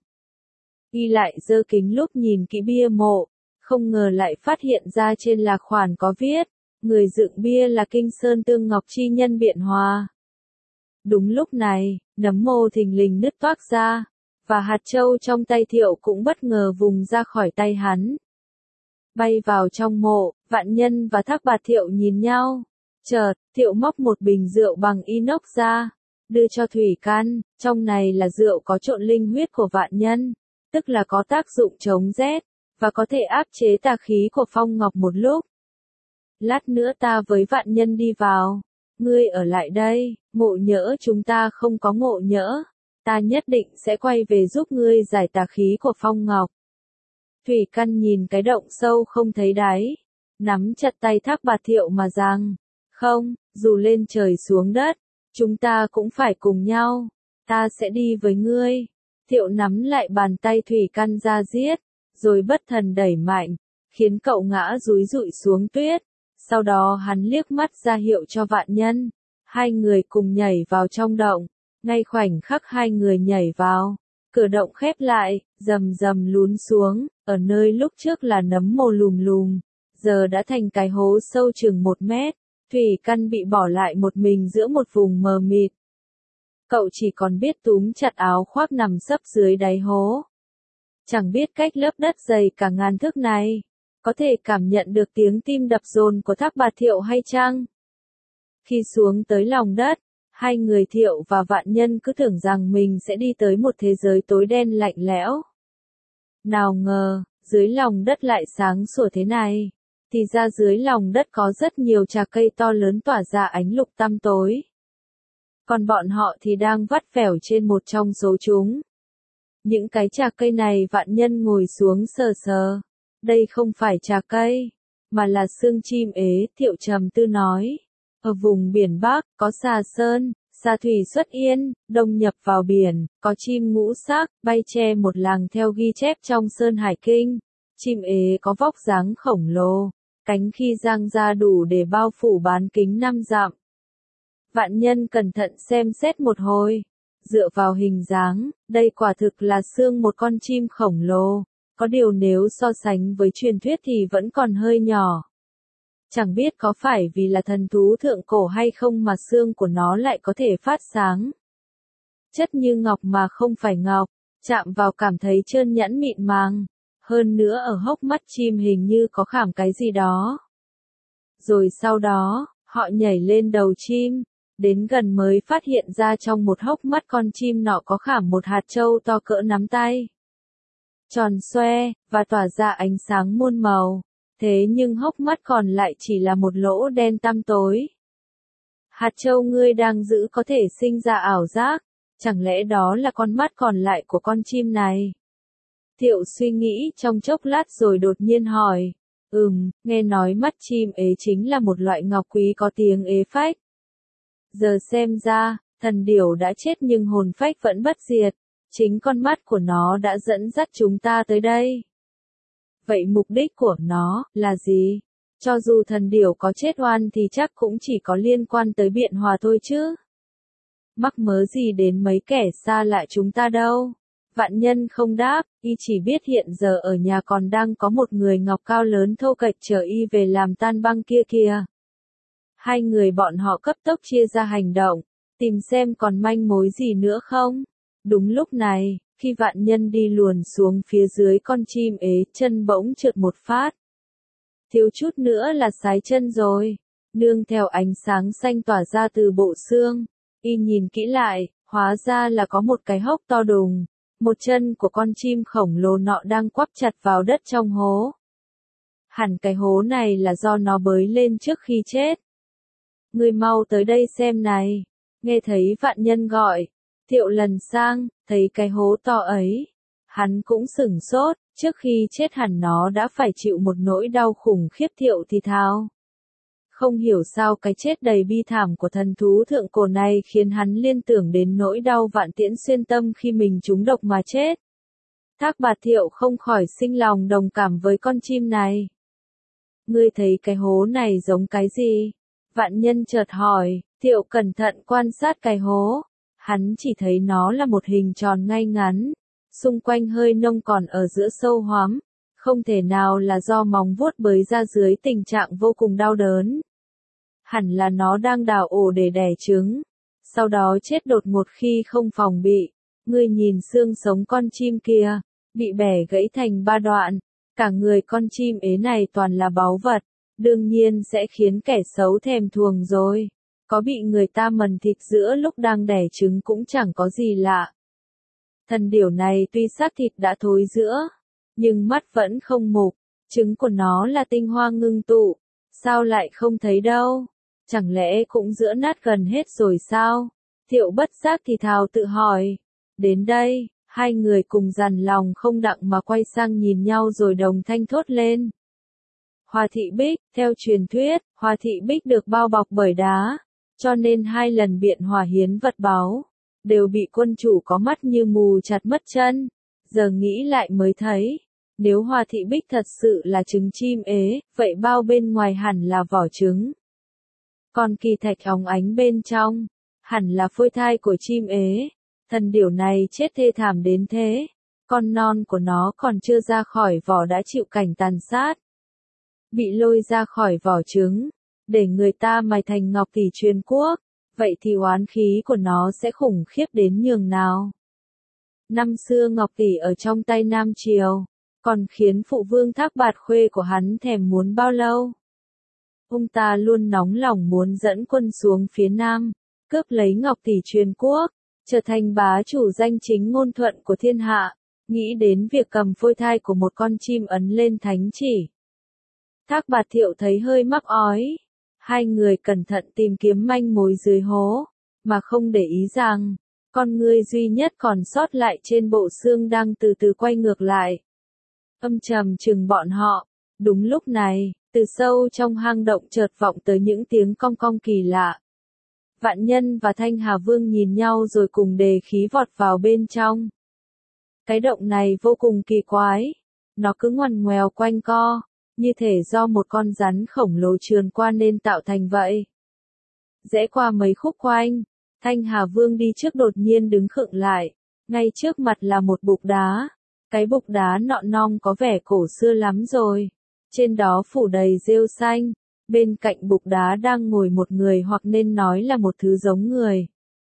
Y lại giơ kính lúp nhìn kỹ bia mộ, không ngờ lại phát hiện ra trên lạc khoản có viết, người dựng bia là Kinh Sơn Tương Ngọc chi nhân Biện Hòa. Đúng lúc này, nấm mồ thình lình nứt toác ra, và hạt châu trong tay Thiệu cũng bất ngờ vùng ra khỏi tay hắn. Bay vào trong mộ, Vạn Nhân và Thác Bạt Thiệu nhìn nhau. Chợt, Thiệu móc một bình rượu bằng inox ra, đưa cho Thủy Căn. Trong này là rượu có trộn linh huyết của Vạn Nhân, tức là có tác dụng chống rét, và có thể áp chế tà khí của Phong Ngọc một lúc. Lát nữa ta với Vạn Nhân đi vào, ngươi ở lại đây, ngộ nhỡ chúng ta không có ngộ nhỡ, ta nhất định sẽ quay về giúp ngươi giải tà khí của Phong Ngọc. Thủy Căn nhìn cái động sâu không thấy đáy, nắm chặt tay Thác Bạt Thiệu mà rằng, không, dù lên trời xuống đất, chúng ta cũng phải cùng nhau, ta sẽ đi với ngươi. Thiệu nắm lại bàn tay Thủy Căn ra giết, rồi bất thần đẩy mạnh, khiến cậu ngã dúi dụi xuống tuyết. Sau đó hắn liếc mắt ra hiệu cho Vạn Nhân, hai người cùng nhảy vào trong động. Ngay khoảnh khắc hai người nhảy vào, cửa động khép lại, rầm rầm lún xuống, ở nơi lúc trước là nấm mồ lùm lùm, giờ đã thành cái hố sâu chừng một mét. Thủy Căn bị bỏ lại một mình giữa một vùng mờ mịt. Cậu chỉ còn biết túm chặt áo khoác nằm sấp dưới đáy hố. Chẳng biết cách lớp đất dày cả ngàn thước này, có thể cảm nhận được tiếng tim đập dồn của Thác Bạt Thiệu hay chăng? Khi xuống tới lòng đất, hai người Thiệu và Vạn Nhân cứ tưởng rằng mình sẽ đi tới một thế giới tối đen lạnh lẽo. Nào ngờ, dưới lòng đất lại sáng sủa thế này. Thì ra dưới lòng đất có rất nhiều trà cây to lớn tỏa ra ánh lục tăm tối. Còn bọn họ thì đang vắt vẻo trên một trong số chúng. Những cái trà cây này Vạn Nhân ngồi xuống sờ sờ. Đây không phải trà cây, mà là xương chim ế. Thiệu trầm tư nói. Ở vùng biển Bắc, có xà sơn, xà thủy xuất yên, đông nhập vào biển, có chim ngũ sắc, bay che một làng theo ghi chép trong Sơn Hải Kinh. Chim ế có vóc dáng khổng lồ, cánh khi giang ra đủ để bao phủ bán kính năm dặm. Vạn Nhân cẩn thận xem xét một hồi. Dựa vào hình dáng, đây quả thực là xương một con chim khổng lồ. Có điều nếu so sánh với truyền thuyết thì vẫn còn hơi nhỏ. Chẳng biết có phải vì là thần thú thượng cổ hay không mà xương của nó lại có thể phát sáng. Chất như ngọc mà không phải ngọc, chạm vào cảm thấy trơn nhẵn mịn màng. Hơn nữa ở hốc mắt chim hình như có khảm cái gì đó. Rồi sau đó, họ nhảy lên đầu chim, đến gần mới phát hiện ra trong một hốc mắt con chim nọ có khảm một hạt châu to cỡ nắm tay. Tròn xoe, và tỏa ra ánh sáng muôn màu. Thế nhưng hốc mắt còn lại chỉ là một lỗ đen tăm tối. Hạt châu ngươi đang giữ có thể sinh ra ảo giác, chẳng lẽ đó là con mắt còn lại của con chim này? Thiệu suy nghĩ trong chốc lát rồi đột nhiên hỏi, ừm, nghe nói mắt chim ế chính là một loại ngọc quý có tiếng ế phách. Giờ xem ra, thần điểu đã chết nhưng hồn phách vẫn bất diệt, chính con mắt của nó đã dẫn dắt chúng ta tới đây. Vậy mục đích của nó là gì? Cho dù thần điểu có chết oan thì chắc cũng chỉ có liên quan tới biện hòa thôi chứ. Mắc mớ gì đến mấy kẻ xa lạ chúng ta đâu. Vạn Nhân không đáp, y chỉ biết hiện giờ ở nhà còn đang có một người ngọc cao lớn thô kệch chờ y về làm tan băng kia kìa. Hai người bọn họ cấp tốc chia ra hành động, tìm xem còn manh mối gì nữa không. Đúng lúc này, khi Vạn Nhân đi luồn xuống phía dưới con chim ế, chân bỗng trượt một phát. Thiếu chút nữa là sái chân rồi, nương theo ánh sáng xanh tỏa ra từ bộ xương, y nhìn kỹ lại, hóa ra là có một cái hốc to đùng, một chân của con chim khổng lồ nọ đang quắp chặt vào đất trong hố. Hẳn cái hố này là do nó bới lên trước khi chết. Ngươi mau tới đây xem này, nghe thấy Vạn Nhân gọi, Thiệu lần sang, thấy cái hố to ấy. Hắn cũng sửng sốt, trước khi chết hẳn nó đã phải chịu một nỗi đau khủng khiếp. Thiệu thì thào. Không hiểu sao cái chết đầy bi thảm của thần thú thượng cổ này khiến hắn liên tưởng đến nỗi đau vạn tiễn xuyên tâm khi mình trúng độc mà chết. Thác Bạt Thiệu không khỏi sinh lòng đồng cảm với con chim này. Ngươi thấy cái hố này giống cái gì? Vạn Nhân chợt hỏi, Thiệu cẩn thận quan sát cái hố. Hắn chỉ thấy nó là một hình tròn ngay ngắn, xung quanh hơi nông còn ở giữa sâu hoắm, không thể nào là do móng vuốt bới ra dưới tình trạng vô cùng đau đớn. Hẳn là nó đang đào ổ để đẻ trứng, sau đó chết đột ngột khi không phòng bị. Ngươi nhìn xương sống con chim kia, bị bẻ gãy thành ba đoạn, cả người con chim ế này toàn là báu vật, đương nhiên sẽ khiến kẻ xấu thèm thuồng rồi. Có bị người ta mần thịt giữa lúc đang đẻ trứng cũng chẳng có gì lạ. Thần điểu này tuy xác thịt đã thối rữa, nhưng mắt vẫn không mục, trứng của nó là tinh hoa ngưng tụ, sao lại không thấy đâu? Chẳng lẽ cũng rữa nát gần hết rồi sao? Thiệu bất giác thì thào tự hỏi. Đến đây, hai người cùng dằn lòng không đặng mà quay sang nhìn nhau rồi đồng thanh thốt lên. Hoa Thị Bích, theo truyền thuyết, Hoa Thị Bích được bao bọc bởi đá, cho nên hai lần biện hòa hiến vật báu, đều bị quân chủ có mắt như mù chặt mất chân. Giờ nghĩ lại mới thấy, nếu Hoa Thị Bích thật sự là trứng chim ế, vậy bao bên ngoài hẳn là vỏ trứng. Còn kỳ thạch óng ánh bên trong, hẳn là phôi thai của chim ế. Thần điểu này chết thê thảm đến thế, con non của nó còn chưa ra khỏi vỏ đã chịu cảnh tàn sát. Bị lôi ra khỏi vỏ trứng, để người ta mài thành ngọc tỷ truyền quốc, vậy thì oán khí của nó sẽ khủng khiếp đến nhường nào. Năm xưa ngọc tỷ ở trong tay Nam Triều, còn khiến phụ vương Thác Bạt Khuê của hắn thèm muốn bao lâu. Ông ta luôn nóng lòng muốn dẫn quân xuống phía Nam, cướp lấy ngọc tỷ truyền quốc, trở thành bá chủ danh chính ngôn thuận của thiên hạ, nghĩ đến việc cầm phôi thai của một con chim ấn lên thánh chỉ. Thác Bạt Thiệu thấy hơi mắc ói, hai người cẩn thận tìm kiếm manh mối dưới hố, mà không để ý rằng, con ngươi duy nhất còn sót lại trên bộ xương đang từ từ quay ngược lại. Âm trầm chừng bọn họ, đúng lúc này, từ sâu trong hang động chợt vọng tới những tiếng cong cong kỳ lạ. Vạn Nhân và Thanh Hà Vương nhìn nhau rồi cùng đề khí vọt vào bên trong. Cái động này vô cùng kỳ quái, nó cứ ngoằn ngoèo quanh co, như thể do một con rắn khổng lồ trườn qua nên tạo thành vậy. Rẽ qua mấy khúc quanh, Thanh Hà Vương đi trước đột nhiên đứng khựng lại, ngay trước mặt là một bục đá. Cái bục đá nọ non có vẻ cổ xưa lắm rồi, trên đó phủ đầy rêu xanh, bên cạnh bục đá đang ngồi một người hoặc nên nói là một thứ giống người.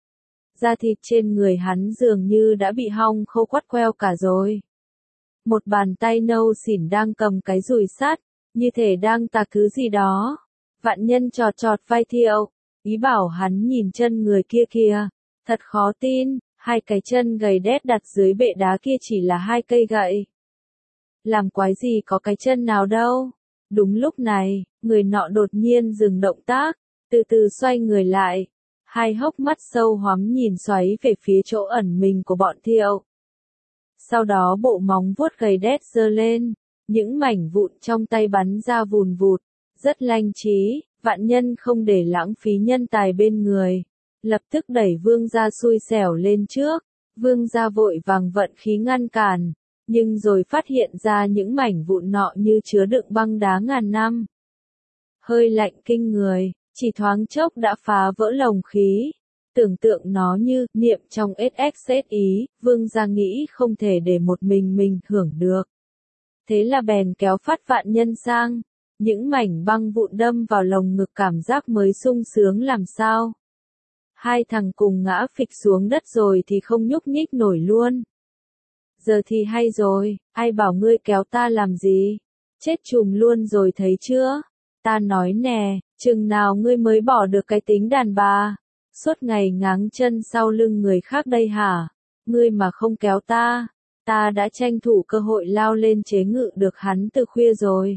Da thịt trên người hắn dường như đã bị hong khô quắt queo cả rồi. Một bàn tay nâu xỉn đang cầm cái dùi sắt, như thể đang tạc thứ gì đó. Vạn Nhân chọt chọt vai Thiệu, ý bảo hắn nhìn chân người kia kìa, thật khó tin, hai cái chân gầy đét đặt dưới bệ đá kia chỉ là hai cây gậy. Làm quái gì có cái chân nào đâu, Đúng lúc này, người nọ đột nhiên dừng động tác, từ từ xoay người lại, hai hốc mắt sâu hoắm nhìn xoáy về phía chỗ ẩn mình của bọn Thiệu. Sau đó bộ móng vuốt gầy đét giơ lên, những mảnh vụn trong tay bắn ra vùn vụt, rất lanh trí, Vạn Nhân không để lãng phí nhân tài bên người, lập tức đẩy Vương gia xui xẻo lên trước. Vương gia vội vàng vận khí ngăn cản, nhưng rồi phát hiện ra những mảnh vụn nọ như chứa đựng băng đá ngàn năm. Hơi lạnh kinh người, chỉ thoáng chốc đã phá vỡ lồng khí. Tưởng tượng nó như niệm trong ét ích ét ý, Vương gia nghĩ không thể để một mình mình hưởng được. Thế là bèn kéo phát Vạn Nhân sang, những mảnh băng vụn đâm vào lồng ngực cảm giác mới sung sướng làm sao. Hai thằng cùng ngã phịch xuống đất rồi thì không nhúc nhích nổi luôn. Giờ thì hay rồi, ai bảo ngươi kéo ta làm gì? Chết chùm luôn rồi thấy chưa? Ta nói nè, chừng nào ngươi mới bỏ được cái tính đàn bà? Suốt ngày ngáng chân sau lưng người khác đây hả? Ngươi mà không kéo ta, ta đã tranh thủ cơ hội lao lên chế ngự được hắn từ khuya rồi.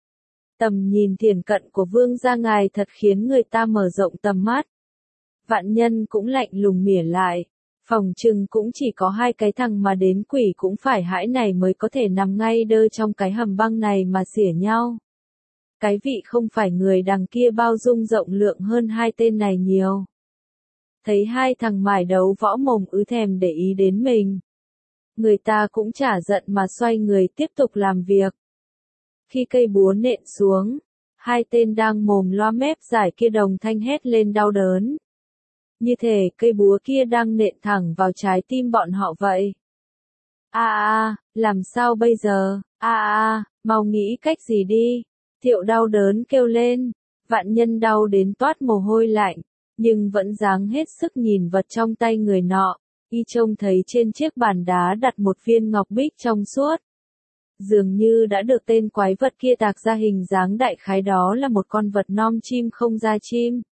Tầm nhìn thiển cận của Vương gia ngài thật khiến người ta mở rộng tầm mắt. Vạn Nhân cũng lạnh lùng mỉa lại, phòng trừng cũng chỉ có hai cái thằng mà đến quỷ cũng phải hãi này mới có thể nằm ngay đơ trong cái hầm băng này mà xỉa nhau. Cái vị không phải người đằng kia bao dung rộng lượng hơn hai tên này nhiều. Thấy hai thằng mải đấu võ mồm ứ thèm để ý đến mình. Người ta cũng chả giận mà xoay người tiếp tục làm việc. Khi cây búa nện xuống, hai tên đang mồm loa mép giải kia đồng thanh hét lên đau đớn. Như thể cây búa kia đang nện thẳng vào trái tim bọn họ vậy. A a, làm sao bây giờ? A a, mau nghĩ cách gì đi. Thiệu đau đớn kêu lên. Vạn Nhân đau đến toát mồ hôi lạnh, nhưng vẫn dáng hết sức nhìn vật trong tay người nọ. Y trông thấy trên chiếc bàn đá đặt một viên ngọc bích trong suốt. Dường như đã được tên quái vật kia tạc ra hình dáng đại khái đó là một con vật non chim không ra chim.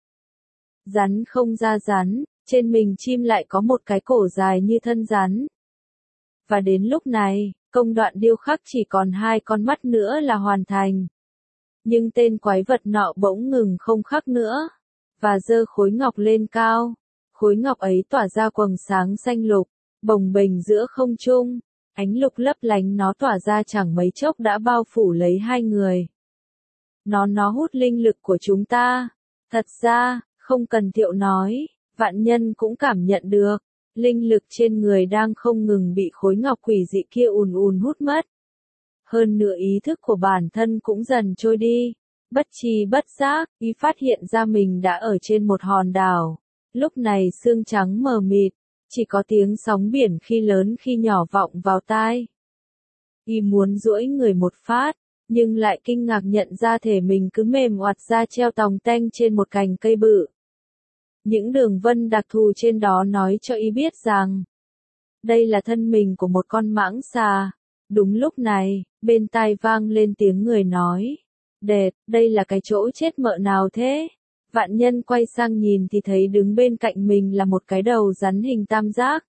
Rắn không ra rắn, trên mình chim lại có một cái cổ dài như thân rắn. Và đến lúc này, công đoạn điêu khắc chỉ còn hai con mắt nữa là hoàn thành. Nhưng tên quái vật nọ bỗng ngừng không khắc nữa, và giơ khối ngọc lên cao. Khối ngọc ấy tỏa ra quầng sáng xanh lục, bồng bềnh giữa không trung, ánh lục lấp lánh nó tỏa ra chẳng mấy chốc đã bao phủ lấy hai người. Nó nó hút linh lực của chúng ta. Thật ra, không cần Thiệu nói, Vạn Nhân cũng cảm nhận được, linh lực trên người đang không ngừng bị khối ngọc quỷ dị kia ùn ùn hút mất. Hơn nữa ý thức của bản thân cũng dần trôi đi, bất tri bất giác, y phát hiện ra mình đã ở trên một hòn đảo. Lúc này sương trắng mờ mịt, chỉ có tiếng sóng biển khi lớn khi nhỏ vọng vào tai. Y muốn duỗi người một phát, nhưng lại kinh ngạc nhận ra thể mình cứ mềm oặt ra treo tòng tanh trên một cành cây bự. Những đường vân đặc thù trên đó nói cho y biết rằng, đây là thân mình của một con mãng xà. Đúng lúc này, bên tai vang lên tiếng người nói, đệt, đây là cái chỗ chết mợ nào thế? Vạn Nhân quay sang nhìn thì thấy đứng bên cạnh mình là một cái đầu rắn hình tam giác.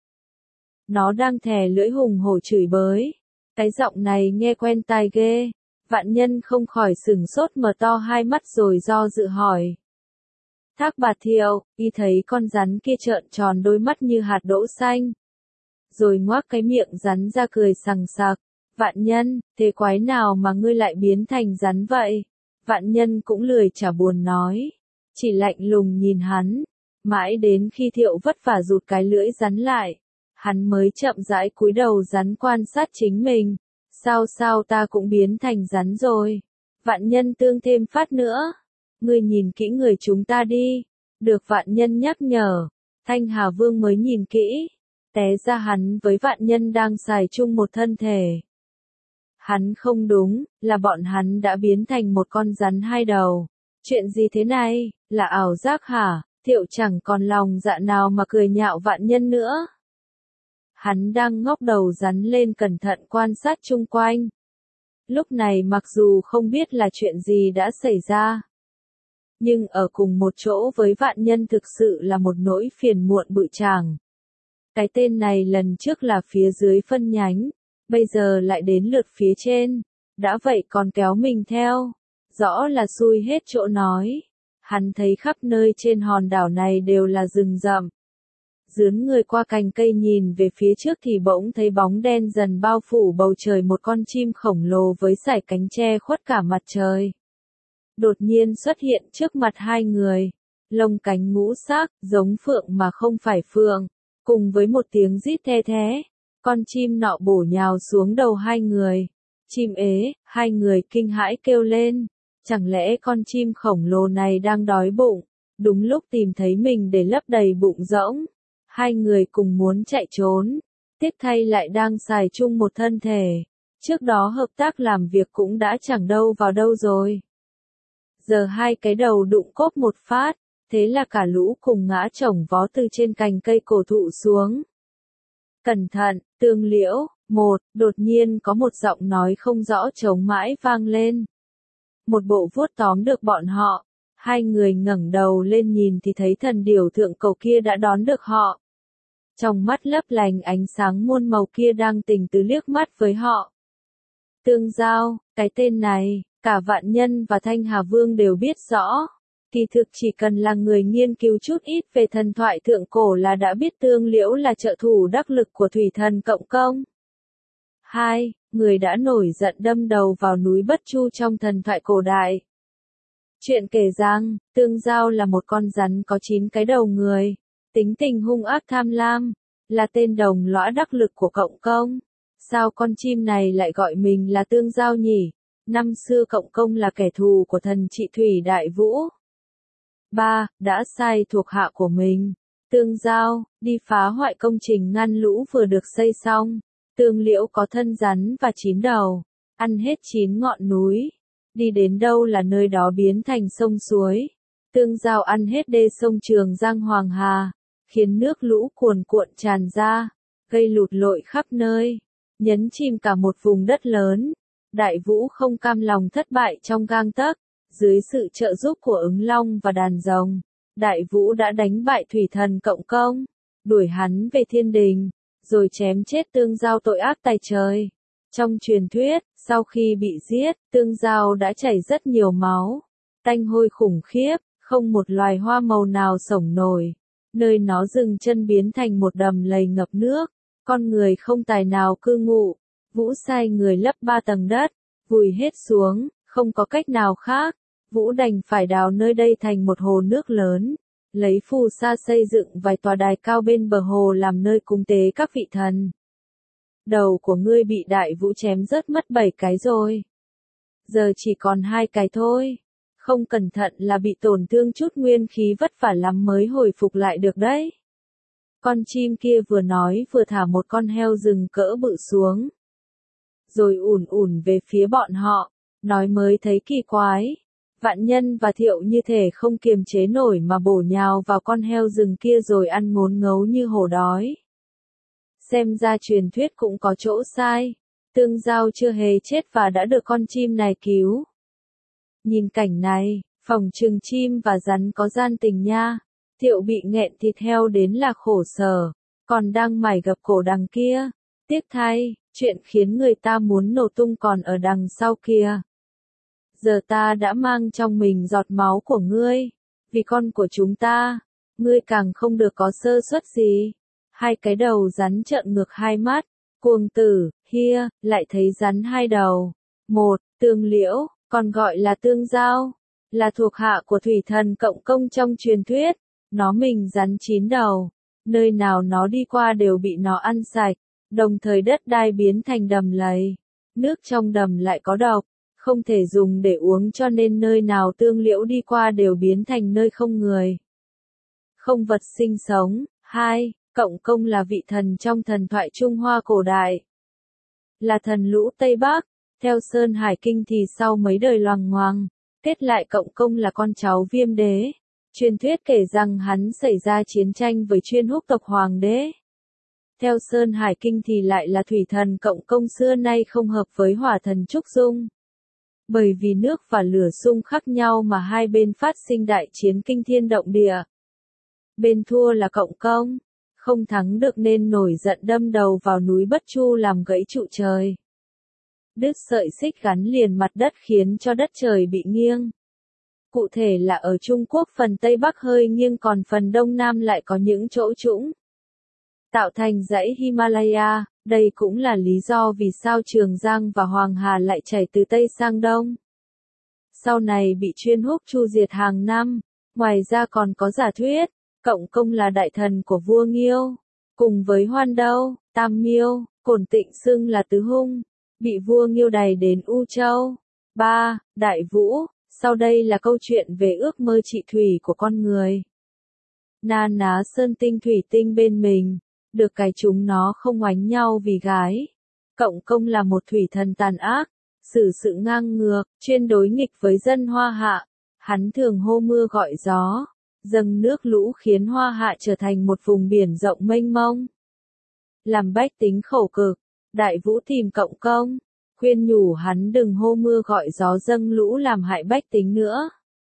Nó đang thè lưỡi hùng hổ chửi bới. Cái giọng này nghe quen tai ghê. Vạn Nhân không khỏi sửng sốt mở to hai mắt rồi do dự hỏi. Thác bà Thiệu, y thấy con rắn kia trợn tròn đôi mắt như hạt đỗ xanh. Rồi ngoác cái miệng rắn ra cười sằng sặc. Vạn Nhân, thế quái nào mà ngươi lại biến thành rắn vậy? Vạn Nhân cũng lười chả buồn nói. Chỉ lạnh lùng nhìn hắn. Mãi đến khi Thiệu vất vả rụt cái lưỡi rắn lại. Hắn mới chậm rãi cúi đầu rắn quan sát chính mình. Sao sao ta cũng biến thành rắn rồi. Vạn Nhân tương thêm phát nữa. Ngươi nhìn kỹ người chúng ta đi. Được Vạn Nhân nhắc nhở. Thanh Hà Vương mới nhìn kỹ. Té ra hắn với Vạn Nhân đang xài chung một thân thể. Hắn không đúng, là bọn hắn đã biến thành một con rắn hai đầu. Chuyện gì thế này, là ảo giác hả? Thiệu chẳng còn lòng dạ nào mà cười nhạo Vạn Nhân nữa. Hắn đang ngóc đầu rắn lên cẩn thận quan sát chung quanh. Lúc này mặc dù không biết là chuyện gì đã xảy ra, nhưng ở cùng một chỗ với Vạn Nhân thực sự là một nỗi phiền muộn bự chàng. Cái tên này lần trước là phía dưới phân nhánh, bây giờ lại đến lượt phía trên, đã vậy còn kéo mình theo. rõ là xui hết chỗ nói. Hắn thấy khắp nơi trên hòn đảo này đều là rừng rậm. Dướn người qua cành cây nhìn về phía trước thì bỗng thấy bóng đen dần bao phủ bầu trời, một con chim khổng lồ với sải cánh che khuất cả mặt trời. Đột nhiên xuất hiện trước mặt hai người, lông cánh ngũ sắc, giống phượng mà không phải phượng, cùng với một tiếng rít the thé, con chim nọ bổ nhào xuống đầu hai người. Chim ế, hai người kinh hãi kêu lên, chẳng lẽ con chim khổng lồ này đang đói bụng, đúng lúc tìm thấy mình để lấp đầy bụng rỗng. Hai người cùng muốn chạy trốn, tiếc thay lại đang xài chung một thân thể, trước đó hợp tác làm việc cũng đã chẳng đâu vào đâu rồi. Giờ hai cái đầu đụng cốp một phát, thế là cả lũ cùng ngã chồng vó từ trên cành cây cổ thụ xuống. Cẩn thận, Tương Liễu, một, đột nhiên có một giọng nói không rõ trống mãi vang lên. Một bộ vuốt tóm được bọn họ, hai người ngẩng đầu lên nhìn thì thấy thần điểu thượng cầu kia đã đón được họ. Trong mắt lấp lánh ánh sáng muôn màu kia đang tình tứ liếc mắt với họ. Tương Giao, cái tên này, cả Vạn Nhân và Thanh Hà Vương đều biết rõ. Kỳ thực chỉ cần là người nghiên cứu chút ít về thần thoại thượng cổ là đã biết Tương Liễu là trợ thủ đắc lực của thủy thần Cộng Công. Hai, người đã nổi giận đâm đầu vào núi Bất Chu trong thần thoại cổ đại. Chuyện kể rằng, Tương Giao là một con rắn có chín cái đầu người, tính tình hung ác tham lam, là tên đồng lõa đắc lực của Cộng Công. Sao con chim này lại gọi mình là Tương Giao nhỉ? Năm xưa Cộng Công là kẻ thù của thần trị thủy Đại Vũ. Ba, đã sai thuộc hạ của mình, Tương Giao, đi phá hoại công trình ngăn lũ vừa được xây xong. Tương Liễu có thân rắn và chín đầu, ăn hết chín ngọn núi, đi đến đâu là nơi đó biến thành sông suối. Tương Giao ăn hết đê sông Trường Giang Hoàng Hà, khiến nước lũ cuồn cuộn tràn ra, gây lụt lội khắp nơi, nhấn chìm cả một vùng đất lớn. Đại Vũ không cam lòng thất bại trong gang tấc, dưới sự trợ giúp của ứng long và đàn rồng, Đại Vũ đã đánh bại thủy thần Cộng Công, đuổi hắn về thiên đình, rồi chém chết Tương Giao tội ác tày trời. Trong truyền thuyết, sau khi bị giết, Tương Giao đã chảy rất nhiều máu, tanh hôi khủng khiếp, không một loài hoa màu nào sống nổi. Nơi nó dừng chân biến thành một đầm lầy ngập nước, con người không tài nào cư ngụ. Vũ sai người lấp ba tầng đất, vùi hết xuống, không có cách nào khác. Vũ đành phải đào nơi đây thành một hồ nước lớn, lấy phù sa xây dựng vài tòa đài cao bên bờ hồ làm nơi cúng tế các vị thần. Đầu của ngươi bị Đại Vũ chém rớt mất bảy cái rồi. Giờ chỉ còn hai cái thôi. Không cẩn thận là bị tổn thương chút nguyên khí, vất vả lắm mới hồi phục lại được đấy. Con chim kia vừa nói vừa thả một con heo rừng cỡ bự xuống. Rồi ủn ủn về phía bọn họ, nói mới thấy kỳ quái. Vạn Nhân và Thiệu như thể không kiềm chế nổi mà bổ nhào vào con heo rừng kia rồi ăn ngốn ngấu như hổ đói. Xem ra truyền thuyết cũng có chỗ sai. Tương Giao chưa hề chết và đã được con chim này cứu. Nhìn cảnh này, phỏng chừng chim và rắn có gian tình nha. Thiệu bị nghẹn thịt heo đến là khổ sở, còn đang mải gập cổ đằng kia. Tiếc thay, chuyện khiến người ta muốn nổ tung còn ở đằng sau kia. Giờ ta đã mang trong mình giọt máu của ngươi, vì con của chúng ta, ngươi càng không được có sơ suất gì. Hai cái đầu rắn trợn ngược hai mắt, cuồng tử, hia, lại thấy rắn hai đầu. Một, Tương Liễu, còn gọi là Tương Giao, là thuộc hạ của thủy thần Cộng Công trong truyền thuyết. Nó mình rắn chín đầu, nơi nào nó đi qua đều bị nó ăn sạch, đồng thời đất đai biến thành đầm lầy. Nước trong đầm lại có độc, không thể dùng để uống, cho nên nơi nào Tương Liễu đi qua đều biến thành nơi không người, không vật sinh sống. Hai, Cộng Công là vị thần trong thần thoại Trung Hoa cổ đại, là thần lũ Tây Bắc. Theo Sơn Hải Kinh thì sau mấy đời loằng ngoằng, kết lại Cộng Công là con cháu Viêm Đế. Truyền thuyết kể rằng hắn xảy ra chiến tranh với Chuyên Húc tộc Hoàng đế. Theo Sơn Hải Kinh thì lại là thủy thần Cộng Công xưa nay không hợp với hỏa thần Trúc Dung. Bởi vì nước và lửa xung khắc nhau mà hai bên phát sinh đại chiến kinh thiên động địa. Bên thua là Cộng Công, không thắng được nên nổi giận đâm đầu vào núi Bất Chu làm gãy trụ trời. đứt sợi xích gắn liền mặt đất khiến cho đất trời bị nghiêng. Cụ thể là ở Trung Quốc phần Tây Bắc hơi nghiêng còn phần Đông Nam lại có những chỗ trũng. Tạo thành dãy Himalaya, đây cũng là lý do vì sao Trường Giang và Hoàng Hà lại chảy từ Tây sang Đông. Sau này bị chuyên húc chu diệt hàng năm, ngoài ra còn có giả thuyết, Cộng Công là đại thần của vua Nghiêu, cùng với Hoan Đâu, Tam Miêu, Cổn Tịnh xưng là tứ hung, bị vua Nghiêu đày đến U Châu. ba. Đại Vũ, sau đây là câu chuyện về ước mơ trị thủy của con người. Na ná sơn tinh thủy tinh bên mình, được cái chúng nó không oánh nhau vì gái. Cộng Công là một thủy thần tàn ác, xử sự ngang ngược, chuyên đối nghịch với dân Hoa Hạ. Hắn thường hô mưa gọi gió, dâng nước lũ khiến Hoa Hạ trở thành một vùng biển rộng mênh mông. Làm bách tính khổ cực, Đại Vũ tìm Cộng Công, khuyên nhủ hắn đừng hô mưa gọi gió dâng lũ làm hại bách tính nữa,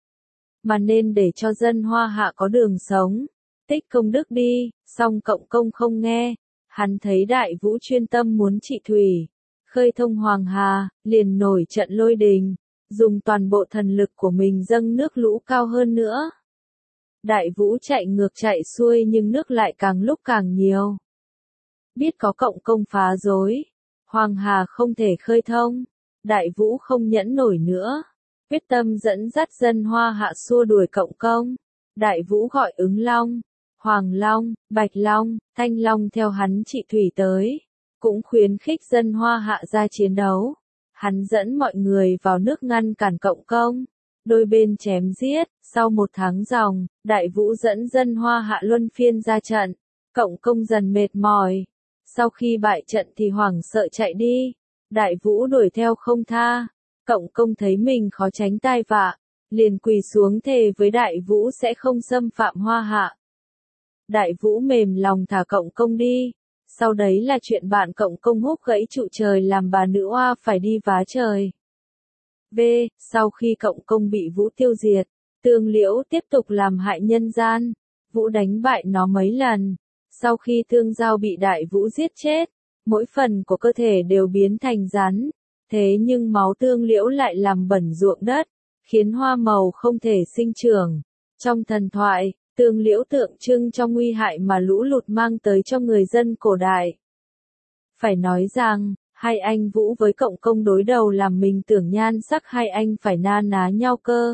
mà nên để cho dân Hoa Hạ có đường sống, tích công đức đi. Song Cộng Công không nghe, hắn thấy Đại Vũ chuyên tâm muốn trị thủy, khơi thông Hoàng Hà, liền nổi trận lôi đình, dùng toàn bộ thần lực của mình dâng nước lũ cao hơn nữa. Đại Vũ chạy ngược chạy xuôi nhưng nước lại càng lúc càng nhiều. Biết có Cộng Công phá rối, Hoàng Hà không thể khơi thông, Đại Vũ không nhẫn nổi nữa, quyết tâm dẫn dắt dân Hoa Hạ xua đuổi Cộng Công. Đại Vũ gọi Ứng Long, Hoàng Long, Bạch Long, Thanh Long theo hắn trị thủy tới, cũng khuyến khích dân Hoa Hạ ra chiến đấu. Hắn dẫn mọi người vào nước ngăn cản Cộng Công, đôi bên chém giết. Sau một tháng ròng, Đại Vũ dẫn dân Hoa Hạ luân phiên ra trận, Cộng Công dần mệt mỏi. Sau khi bại trận thì hoảng sợ chạy đi, Đại Vũ đuổi theo không tha. Cộng Công thấy mình khó tránh tai vạ, liền quỳ xuống thề với Đại Vũ sẽ không xâm phạm Hoa Hạ. Đại Vũ mềm lòng thả Cộng Công đi. Sau đấy là chuyện bạn Cộng Công húc gãy trụ trời làm bà nữ oa phải đi vá trời. B. Sau khi Cộng Công bị Vũ tiêu diệt, Tương Liễu tiếp tục làm hại nhân gian. Vũ đánh bại nó mấy lần. Sau khi Tương Giao bị Đại Vũ giết chết, mỗi phần của cơ thể đều biến thành rắn. Thế nhưng máu Tương Liễu lại làm bẩn ruộng đất, khiến hoa màu không thể sinh trưởng. Trong thần thoại, Tương Liễu tượng trưng cho nguy hại mà lũ lụt mang tới cho người dân cổ đại. Phải nói rằng, hai anh Vũ với Cộng Công đối đầu làm mình tưởng nhan sắc hai anh phải na ná nhau cơ.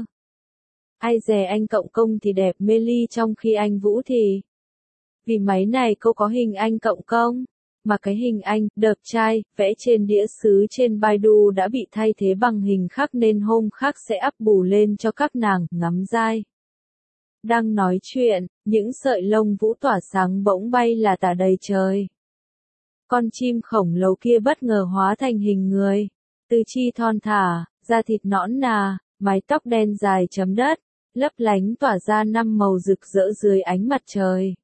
Ai dè anh Cộng Công thì đẹp mê ly trong khi anh Vũ thì... Vì máy này cô có hình anh Cộng Công, mà cái hình anh, đẹp trai, vẽ trên đĩa sứ trên Baidu đã bị thay thế bằng hình khác nên hôm khác sẽ up bù lên cho các nàng ngắm dai. Đang nói chuyện, những sợi lông Vũ tỏa sáng bỗng bay là tả đầy trời. Con chim khổng lồ kia bất ngờ hóa thành hình người, tư chi thon thả, da thịt nõn nà, mái tóc đen dài chấm đất, lấp lánh tỏa ra năm màu rực rỡ dưới ánh mặt trời.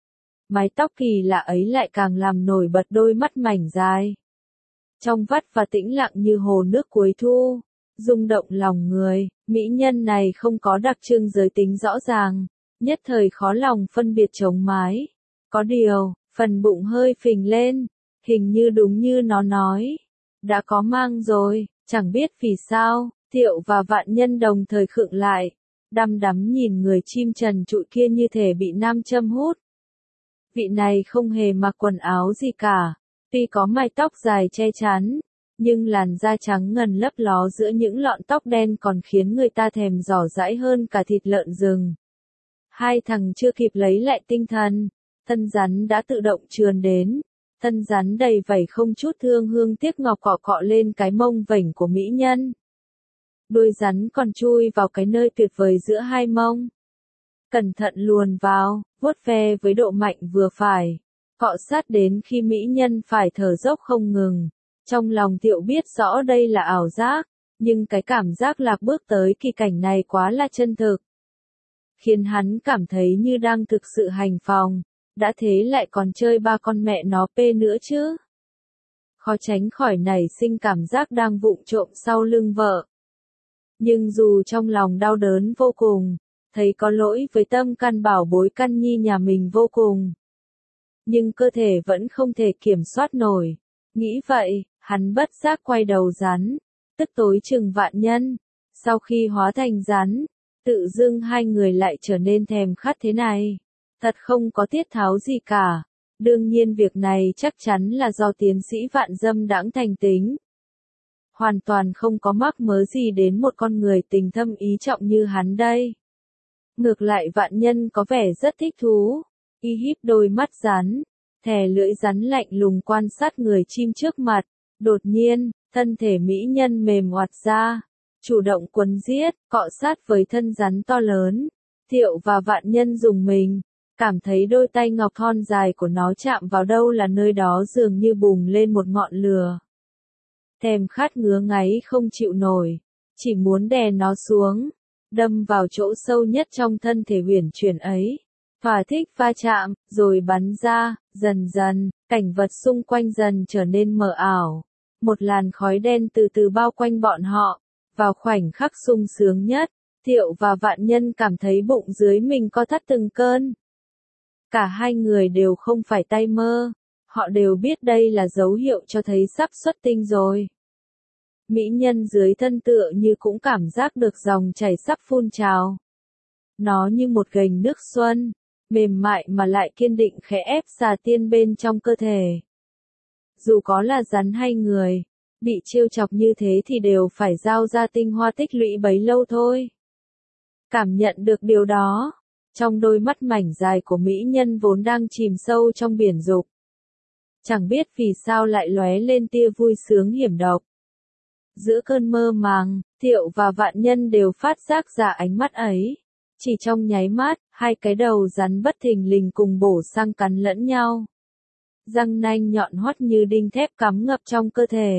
Mái tóc kỳ lạ ấy lại càng làm nổi bật đôi mắt mảnh dài, trong vắt và tĩnh lặng như hồ nước cuối thu, rung động lòng người. Mỹ nhân này không có đặc trưng giới tính rõ ràng, nhất thời khó lòng phân biệt trống mái. Có điều, phần bụng hơi phình lên, hình như đúng như nó nói, đã có mang rồi. Chẳng biết vì sao, Thiệu và Vạn Nhân đồng thời khựng lại, đăm đắm nhìn người chim trần trụi kia như thể bị nam châm hút. Vị này không hề mặc quần áo gì cả, tuy có mái tóc dài che chắn, nhưng làn da trắng ngần lấp ló giữa những lọn tóc đen còn khiến người ta thèm giỏ giãi hơn cả thịt lợn rừng. Hai thằng chưa kịp lấy lại tinh thần, thân rắn đã tự động trườn đến, thân rắn đầy vảy không chút thương hương tiếc ngọc cọ cọ lên cái mông vểnh của mỹ nhân. Đuôi rắn còn chui vào cái nơi tuyệt vời giữa hai mông. Cẩn thận luồn vào, vuốt ve với độ mạnh vừa phải, cọ sát đến khi mỹ nhân phải thở dốc không ngừng. Trong lòng Thiệu biết rõ đây là ảo giác, nhưng cái cảm giác lạc bước tới kỳ cảnh này quá là chân thực, khiến hắn cảm thấy như đang thực sự hành phòng, đã thế lại còn chơi ba con mẹ nó pê nữa chứ. Khó tránh khỏi nảy sinh cảm giác đang vụng trộm sau lưng vợ. Nhưng dù trong lòng đau đớn vô cùng, thấy có lỗi với tâm can bảo bối căn nhi nhà mình vô cùng, nhưng cơ thể vẫn không thể kiểm soát nổi. Nghĩ vậy, Hắn bất giác quay đầu rắn, tức tối chừng Vạn Nhân. Sau khi hóa thành rắn, tự dưng hai người lại trở nên thèm khát thế này. Thật không có tiết tháo gì cả. Đương nhiên việc này chắc chắn là do tiến sĩ Vạn dâm đãng thành tính. Hoàn toàn không có mắc mớ gì đến một con người tình thâm ý trọng như hắn đây. Ngược lại Vạn Nhân có vẻ rất thích thú, y híp đôi mắt rắn, thè lưỡi rắn lạnh lùng quan sát người chim trước mặt. Đột nhiên, thân thể mỹ nhân mềm oặt ra, chủ động quấn giết, cọ sát với thân rắn to lớn. Thiệu và Vạn Nhân dùng mình, cảm thấy đôi tay ngọc thon dài của nó chạm vào đâu là nơi đó dường như bùng lên một ngọn lửa. Thèm khát ngứa ngáy không chịu nổi, chỉ muốn đè nó xuống, đâm vào chỗ sâu nhất trong thân thể huyền chuyển ấy. Thỏa thích va chạm, rồi bắn ra, dần dần, cảnh vật xung quanh dần trở nên mờ ảo. Một làn khói đen từ từ bao quanh bọn họ. Vào khoảnh khắc sung sướng nhất, Thiệu và Vạn Nhân cảm thấy bụng dưới mình co thắt từng cơn. Cả hai người đều không phải tay mơ, họ đều biết đây là dấu hiệu cho thấy sắp xuất tinh rồi. Mỹ nhân dưới thân tựa như cũng cảm giác được dòng chảy sắp phun trào. Nó như một gành nước xuân, mềm mại mà lại kiên định khẽ ép xà tiên bên trong cơ thể. Dù có là rắn hay người, bị trêu chọc như thế thì đều phải giao ra tinh hoa tích lũy bấy lâu thôi. Cảm nhận được điều đó, trong đôi mắt mảnh dài của mỹ nhân vốn đang chìm sâu trong biển dục, chẳng biết vì sao lại lóe lên tia vui sướng hiểm độc. Giữa cơn mơ màng, Thiệu và Vạn Nhân đều phát giác ra ánh mắt ấy. Chỉ trong nháy mắt, hai cái đầu rắn bất thình lình cùng bổ sang cắn lẫn nhau. Răng nanh nhọn hoắt như đinh thép cắm ngập trong cơ thể.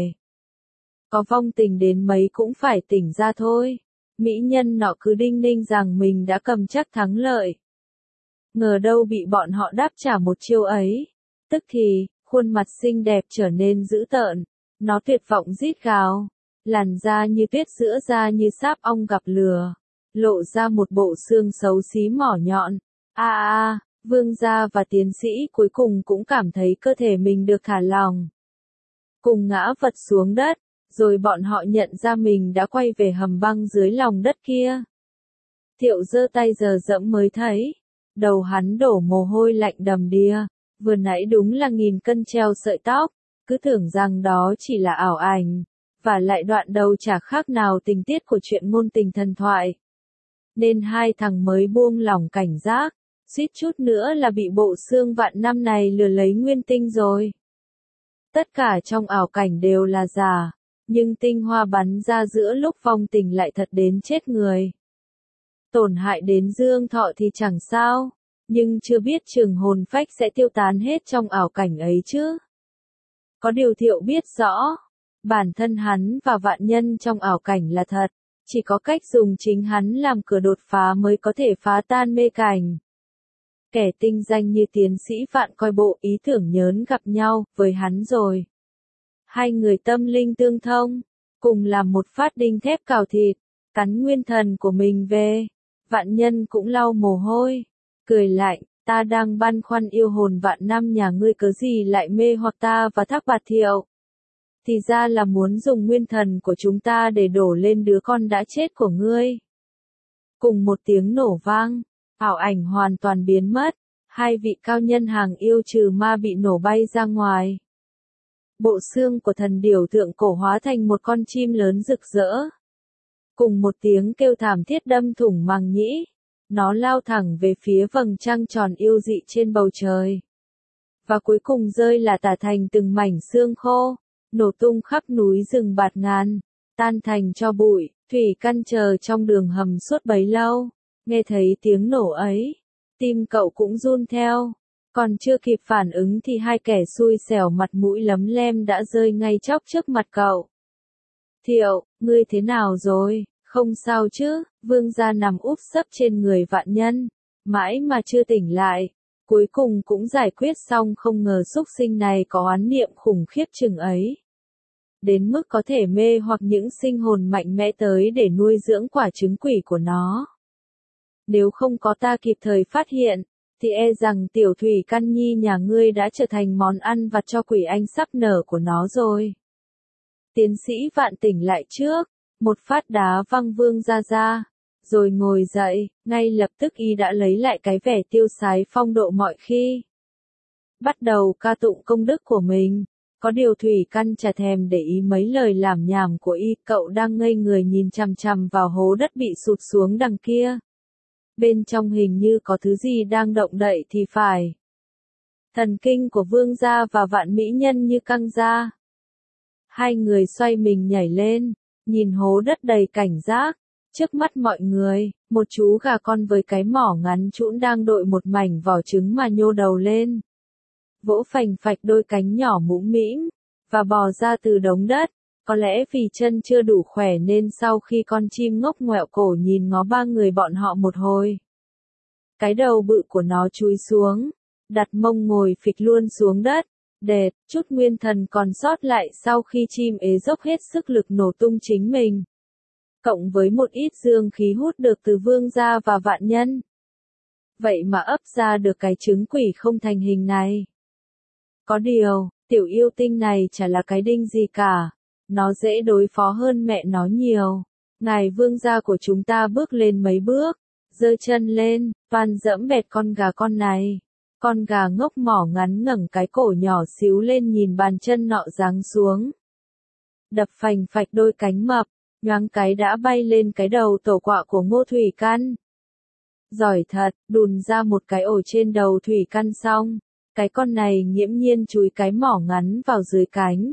Có vong tình đến mấy cũng phải tỉnh ra thôi. Mỹ nhân nọ cứ đinh ninh rằng mình đã cầm chắc thắng lợi. Ngờ đâu bị bọn họ đáp trả một chiêu ấy. Tức thì, khuôn mặt xinh đẹp trở nên dữ tợn. Nó tuyệt vọng rít gào. Làn da như tuyết sữa da như sáp ong gặp lửa. Lộ ra một bộ xương xấu xí mỏ nhọn. A a, vương gia và tiến sĩ cuối cùng cũng cảm thấy cơ thể mình được thả lỏng. Cùng ngã vật xuống đất, rồi bọn họ nhận ra mình đã quay về hầm băng dưới lòng đất kia. Thiệu giơ tay giờ dẫm mới thấy, đầu hắn đổ mồ hôi lạnh đầm đìa, vừa nãy đúng là nghìn cân treo sợi tóc, cứ tưởng rằng đó chỉ là ảo ảnh, và lại đoạn đầu chả khác nào tình tiết của chuyện ngôn tình thần thoại. Nên hai thằng mới buông lỏng cảnh giác, suýt chút nữa là bị bộ xương Vạn năm này lừa lấy nguyên tinh rồi. Tất cả trong ảo cảnh đều là giả, nhưng tinh hoa bắn ra giữa lúc vong tình lại thật đến chết người. Tổn hại đến dương thọ thì chẳng sao, nhưng chưa biết trường hồn phách sẽ tiêu tán hết trong ảo cảnh ấy chứ. Có điều Thiệu biết rõ, bản thân hắn và Vạn Nhân trong ảo cảnh là thật, chỉ có cách dùng chính hắn làm cửa đột phá mới có thể phá tan mê cảnh. Kẻ tinh danh như tiến sĩ Vạn coi bộ ý tưởng nhớn gặp nhau với hắn rồi. Hai người tâm linh tương thông, cùng làm một phát đinh thép cào thịt, cắn nguyên thần của mình về. Vạn Nhân cũng lau mồ hôi, cười lạnh, ta đang băn khoăn yêu hồn Vạn năm nhà ngươi cớ gì lại mê hoặc ta và Thác Bạt Thiệu. Thì ra là muốn dùng nguyên thần của chúng ta để đổ lên đứa con đã chết của ngươi. Cùng một tiếng nổ vang, ảo ảnh hoàn toàn biến mất, hai vị cao nhân hàng yêu trừ ma bị nổ bay ra ngoài. Bộ xương của thần điểu thượng cổ hóa thành một con chim lớn rực rỡ. Cùng một tiếng kêu thảm thiết đâm thủng màng nhĩ, nó lao thẳng về phía vầng trăng tròn yêu dị trên bầu trời. Và cuối cùng rơi là tả thành từng mảnh xương khô, nổ tung khắp núi rừng bạt ngàn, tan thành cho bụi. Thủy Căn chờ trong đường hầm suốt bấy lâu, nghe thấy tiếng nổ ấy, tim cậu cũng run theo. Còn chưa kịp phản ứng thì hai kẻ xui xẻo mặt mũi lấm lem đã rơi ngay chóc trước mặt cậu. Thiệu, ngươi thế nào rồi, không sao chứ? Vương gia nằm úp sấp trên người Vạn Nhân, mãi mà chưa tỉnh lại. Cuối cùng cũng giải quyết xong, không ngờ xúc sinh này có oán niệm khủng khiếp chừng ấy. Đến mức có thể mê hoặc những sinh hồn mạnh mẽ tới để nuôi dưỡng quả trứng quỷ của nó. Nếu không có ta kịp thời phát hiện, thì e rằng tiểu Thủy Căn Nhi nhà ngươi đã trở thành món ăn vặt cho quỷ anh sắp nở của nó rồi. Tiến sĩ Vạn tỉnh lại trước, một phát đá văng Vương Gia ra, rồi ngồi dậy, ngay lập tức y đã lấy lại cái vẻ tiêu sái phong độ mọi khi. Bắt đầu ca tụng công đức của mình, có điều Thủy Căn chả thèm để ý mấy lời lảm nhảm của y, cậu đang ngây người nhìn chằm chằm vào hố đất bị sụt xuống đằng kia. Bên trong hình như có thứ gì đang động đậy thì phải. Thần kinh của Vương Gia và Vạn Mỹ Nhân như căng ra. Hai người xoay mình nhảy lên, nhìn hố đất đầy cảnh giác. Trước mắt mọi người, một chú gà con với cái mỏ ngắn trũn đang đội một mảnh vỏ trứng mà nhô đầu lên. Vỗ phành phạch đôi cánh nhỏ mũm mĩm, và bò ra từ đống đất. Có lẽ vì chân chưa đủ khỏe nên sau khi con chim ngốc ngoẹo cổ nhìn ngó ba người bọn họ một hồi, cái đầu bự của nó chúi xuống, đặt mông ngồi phịch luôn xuống đất. Đệt, chút nguyên thần còn sót lại sau khi chim ế dốc hết sức lực nổ tung chính mình. Cộng với một ít dương khí hút được từ Vương Gia và Vạn Nhân. Vậy mà ấp ra được cái trứng quỷ không thành hình này. Có điều, tiểu yêu tinh này chả là cái đinh gì cả. Nó dễ đối phó hơn mẹ nó nhiều. Ngài Vương Gia của chúng ta bước lên mấy bước, giơ chân lên, toàn dẫm bẹt con gà con này. Con gà ngốc mỏ ngắn ngẩng cái cổ nhỏ xíu lên nhìn bàn chân nọ giáng xuống. Đập phành phạch đôi cánh mập, nhoáng cái đã bay lên cái đầu tổ quạ của Ngô Thủy Căn. Giỏi thật, đùn ra một cái ổ trên đầu Thủy Căn xong, cái con này nghiễm nhiên chúi cái mỏ ngắn vào dưới cánh.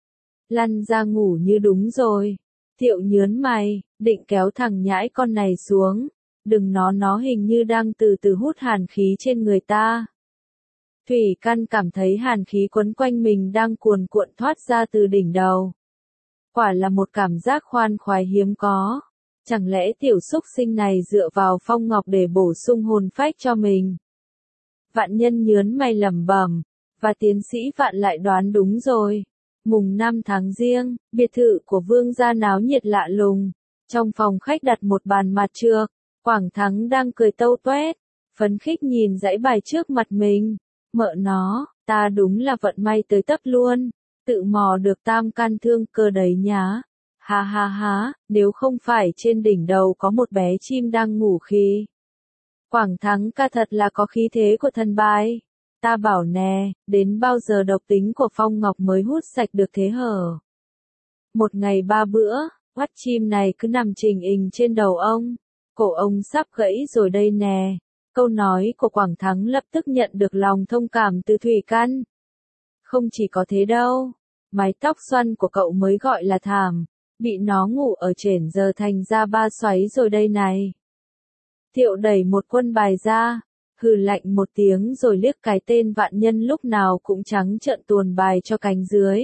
Lăn ra ngủ như đúng rồi. Thiệu nhớn mày, định kéo thằng nhãi con này xuống. Đừng nó nó hình như đang từ từ hút hàn khí trên người ta. Thủy Căn cảm thấy hàn khí quấn quanh mình đang cuồn cuộn thoát ra từ đỉnh đầu. Quả là một cảm giác khoan khoái hiếm có. Chẳng lẽ tiểu xúc sinh này dựa vào phong ngọc để bổ sung hồn phách cho mình? Vạn Nhân nhớn mày lẩm bẩm, và tiến sĩ Vạn lại đoán đúng rồi. Mùng năm tháng Giêng, biệt thự của Vương Gia náo nhiệt lạ lùng. Trong phòng khách đặt một bàn mặt trược, Quảng Thắng đang cười tâu toét, phấn khích nhìn dãy bài trước mặt mình. Mợ nó, ta đúng là vận may tới tấp luôn, tự mò được tam can thương cơ đấy nhá. Ha ha ha, nếu không phải trên đỉnh đầu có một bé chim đang ngủ khi. Quảng Thắng ca thật là có khí thế của thần bài. Ta bảo nè, đến bao giờ độc tính của Phong Ngọc mới hút sạch được thế hở? Một ngày ba bữa, oắt chim này cứ nằm trình ình trên đầu ông. Cổ ông sắp gãy rồi đây nè. Câu nói của Quảng Thắng lập tức nhận được lòng thông cảm từ Thủy Căn. Không chỉ có thế đâu, mái tóc xoăn của cậu mới gọi là thảm, bị nó ngủ ở trển giờ thành ra ba xoáy rồi đây này. Thiệu đẩy một quân bài ra, hừ lạnh một tiếng rồi liếc cái tên Vạn Nhân lúc nào cũng trắng trợn tuồn bài cho cánh dưới.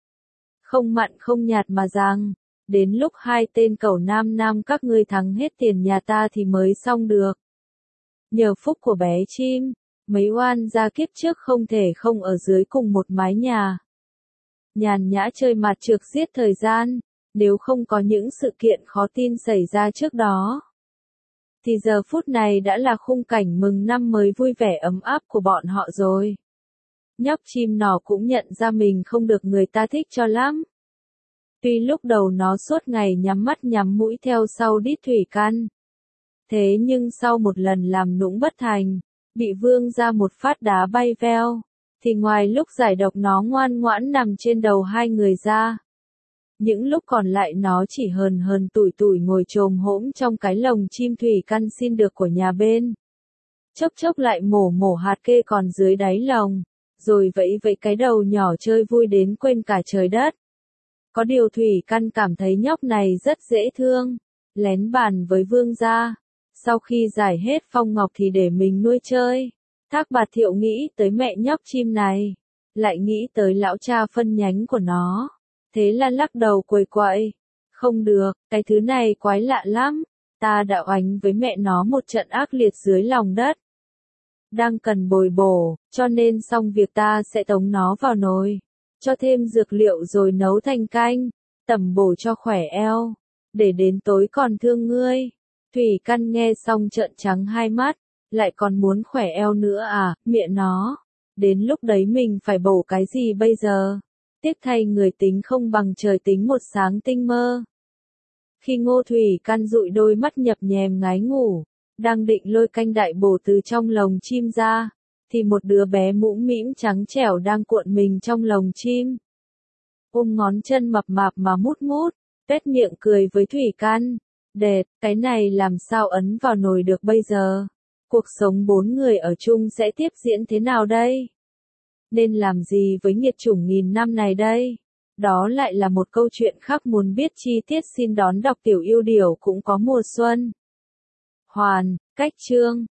Không mặn không nhạt mà rằng, đến lúc hai tên cẩu nam nam các ngươi thắng hết tiền nhà ta thì mới xong được. Nhờ phúc của bé chim, mấy oan gia kiếp trước không thể không ở dưới cùng một mái nhà. Nhàn nhã chơi mặt trược giết thời gian, nếu không có những sự kiện khó tin xảy ra trước đó, thì giờ phút này đã là khung cảnh mừng năm mới vui vẻ ấm áp của bọn họ rồi. Nhóc chim nỏ cũng nhận ra mình không được người ta thích cho lắm. Tuy lúc đầu nó suốt ngày nhắm mắt nhắm mũi theo sau đít Thủy Căn. Thế nhưng sau một lần làm nũng bất thành, bị Vương Gia một phát đá bay veo, thì ngoài lúc giải độc nó ngoan ngoãn nằm trên đầu hai người ra. Những lúc còn lại nó chỉ hờn hờn tủi tủi ngồi chồm hỗn trong cái lồng chim Thủy Căn xin được của nhà bên. Chốc chốc lại mổ mổ hạt kê còn dưới đáy lồng, rồi vẫy vẫy cái đầu nhỏ chơi vui đến quên cả trời đất. Có điều Thủy Căn cảm thấy nhóc này rất dễ thương, lén bàn với Vương Gia. Sau khi giải hết Phong Ngọc thì để mình nuôi chơi. Thác Bạt Thiệu nghĩ tới mẹ nhóc chim này, lại nghĩ tới lão cha phân nhánh của nó. Thế là lắc đầu quầy quậy. Không được, cái thứ này quái lạ lắm. Ta đã oánh với mẹ nó một trận ác liệt dưới lòng đất. Đang cần bồi bổ, cho nên xong việc ta sẽ tống nó vào nồi. Cho thêm dược liệu rồi nấu thành canh, tẩm bổ cho khỏe eo. Để đến tối còn thương ngươi. Thủy Căn nghe xong trợn trắng hai mắt, lại còn muốn khỏe eo nữa à, mẹ nó. Đến lúc đấy mình phải bổ cái gì bây giờ? tiếc thay người tính không bằng trời tính một sáng tinh mơ. Khi Ngô Thủy Căn dụi đôi mắt nhập nhèm ngái ngủ, đang định lôi canh đại bổ từ trong lồng chim ra, thì một đứa bé mũm mĩm trắng trẻo đang cuộn mình trong lồng chim. Ôm ngón chân mập mạp mà mút mút, tuét miệng cười với Thủy Căn. Đệt, cái này làm sao ấn vào nồi được bây giờ? Cuộc sống bốn người ở chung sẽ tiếp diễn thế nào đây? Nên làm gì với nghiệt chủng nghìn năm này đây? Đó lại là một câu chuyện khác, muốn biết chi tiết xin đón đọc Tiểu Yêu Điểu cũng có mùa xuân. Hoàn, cách chương.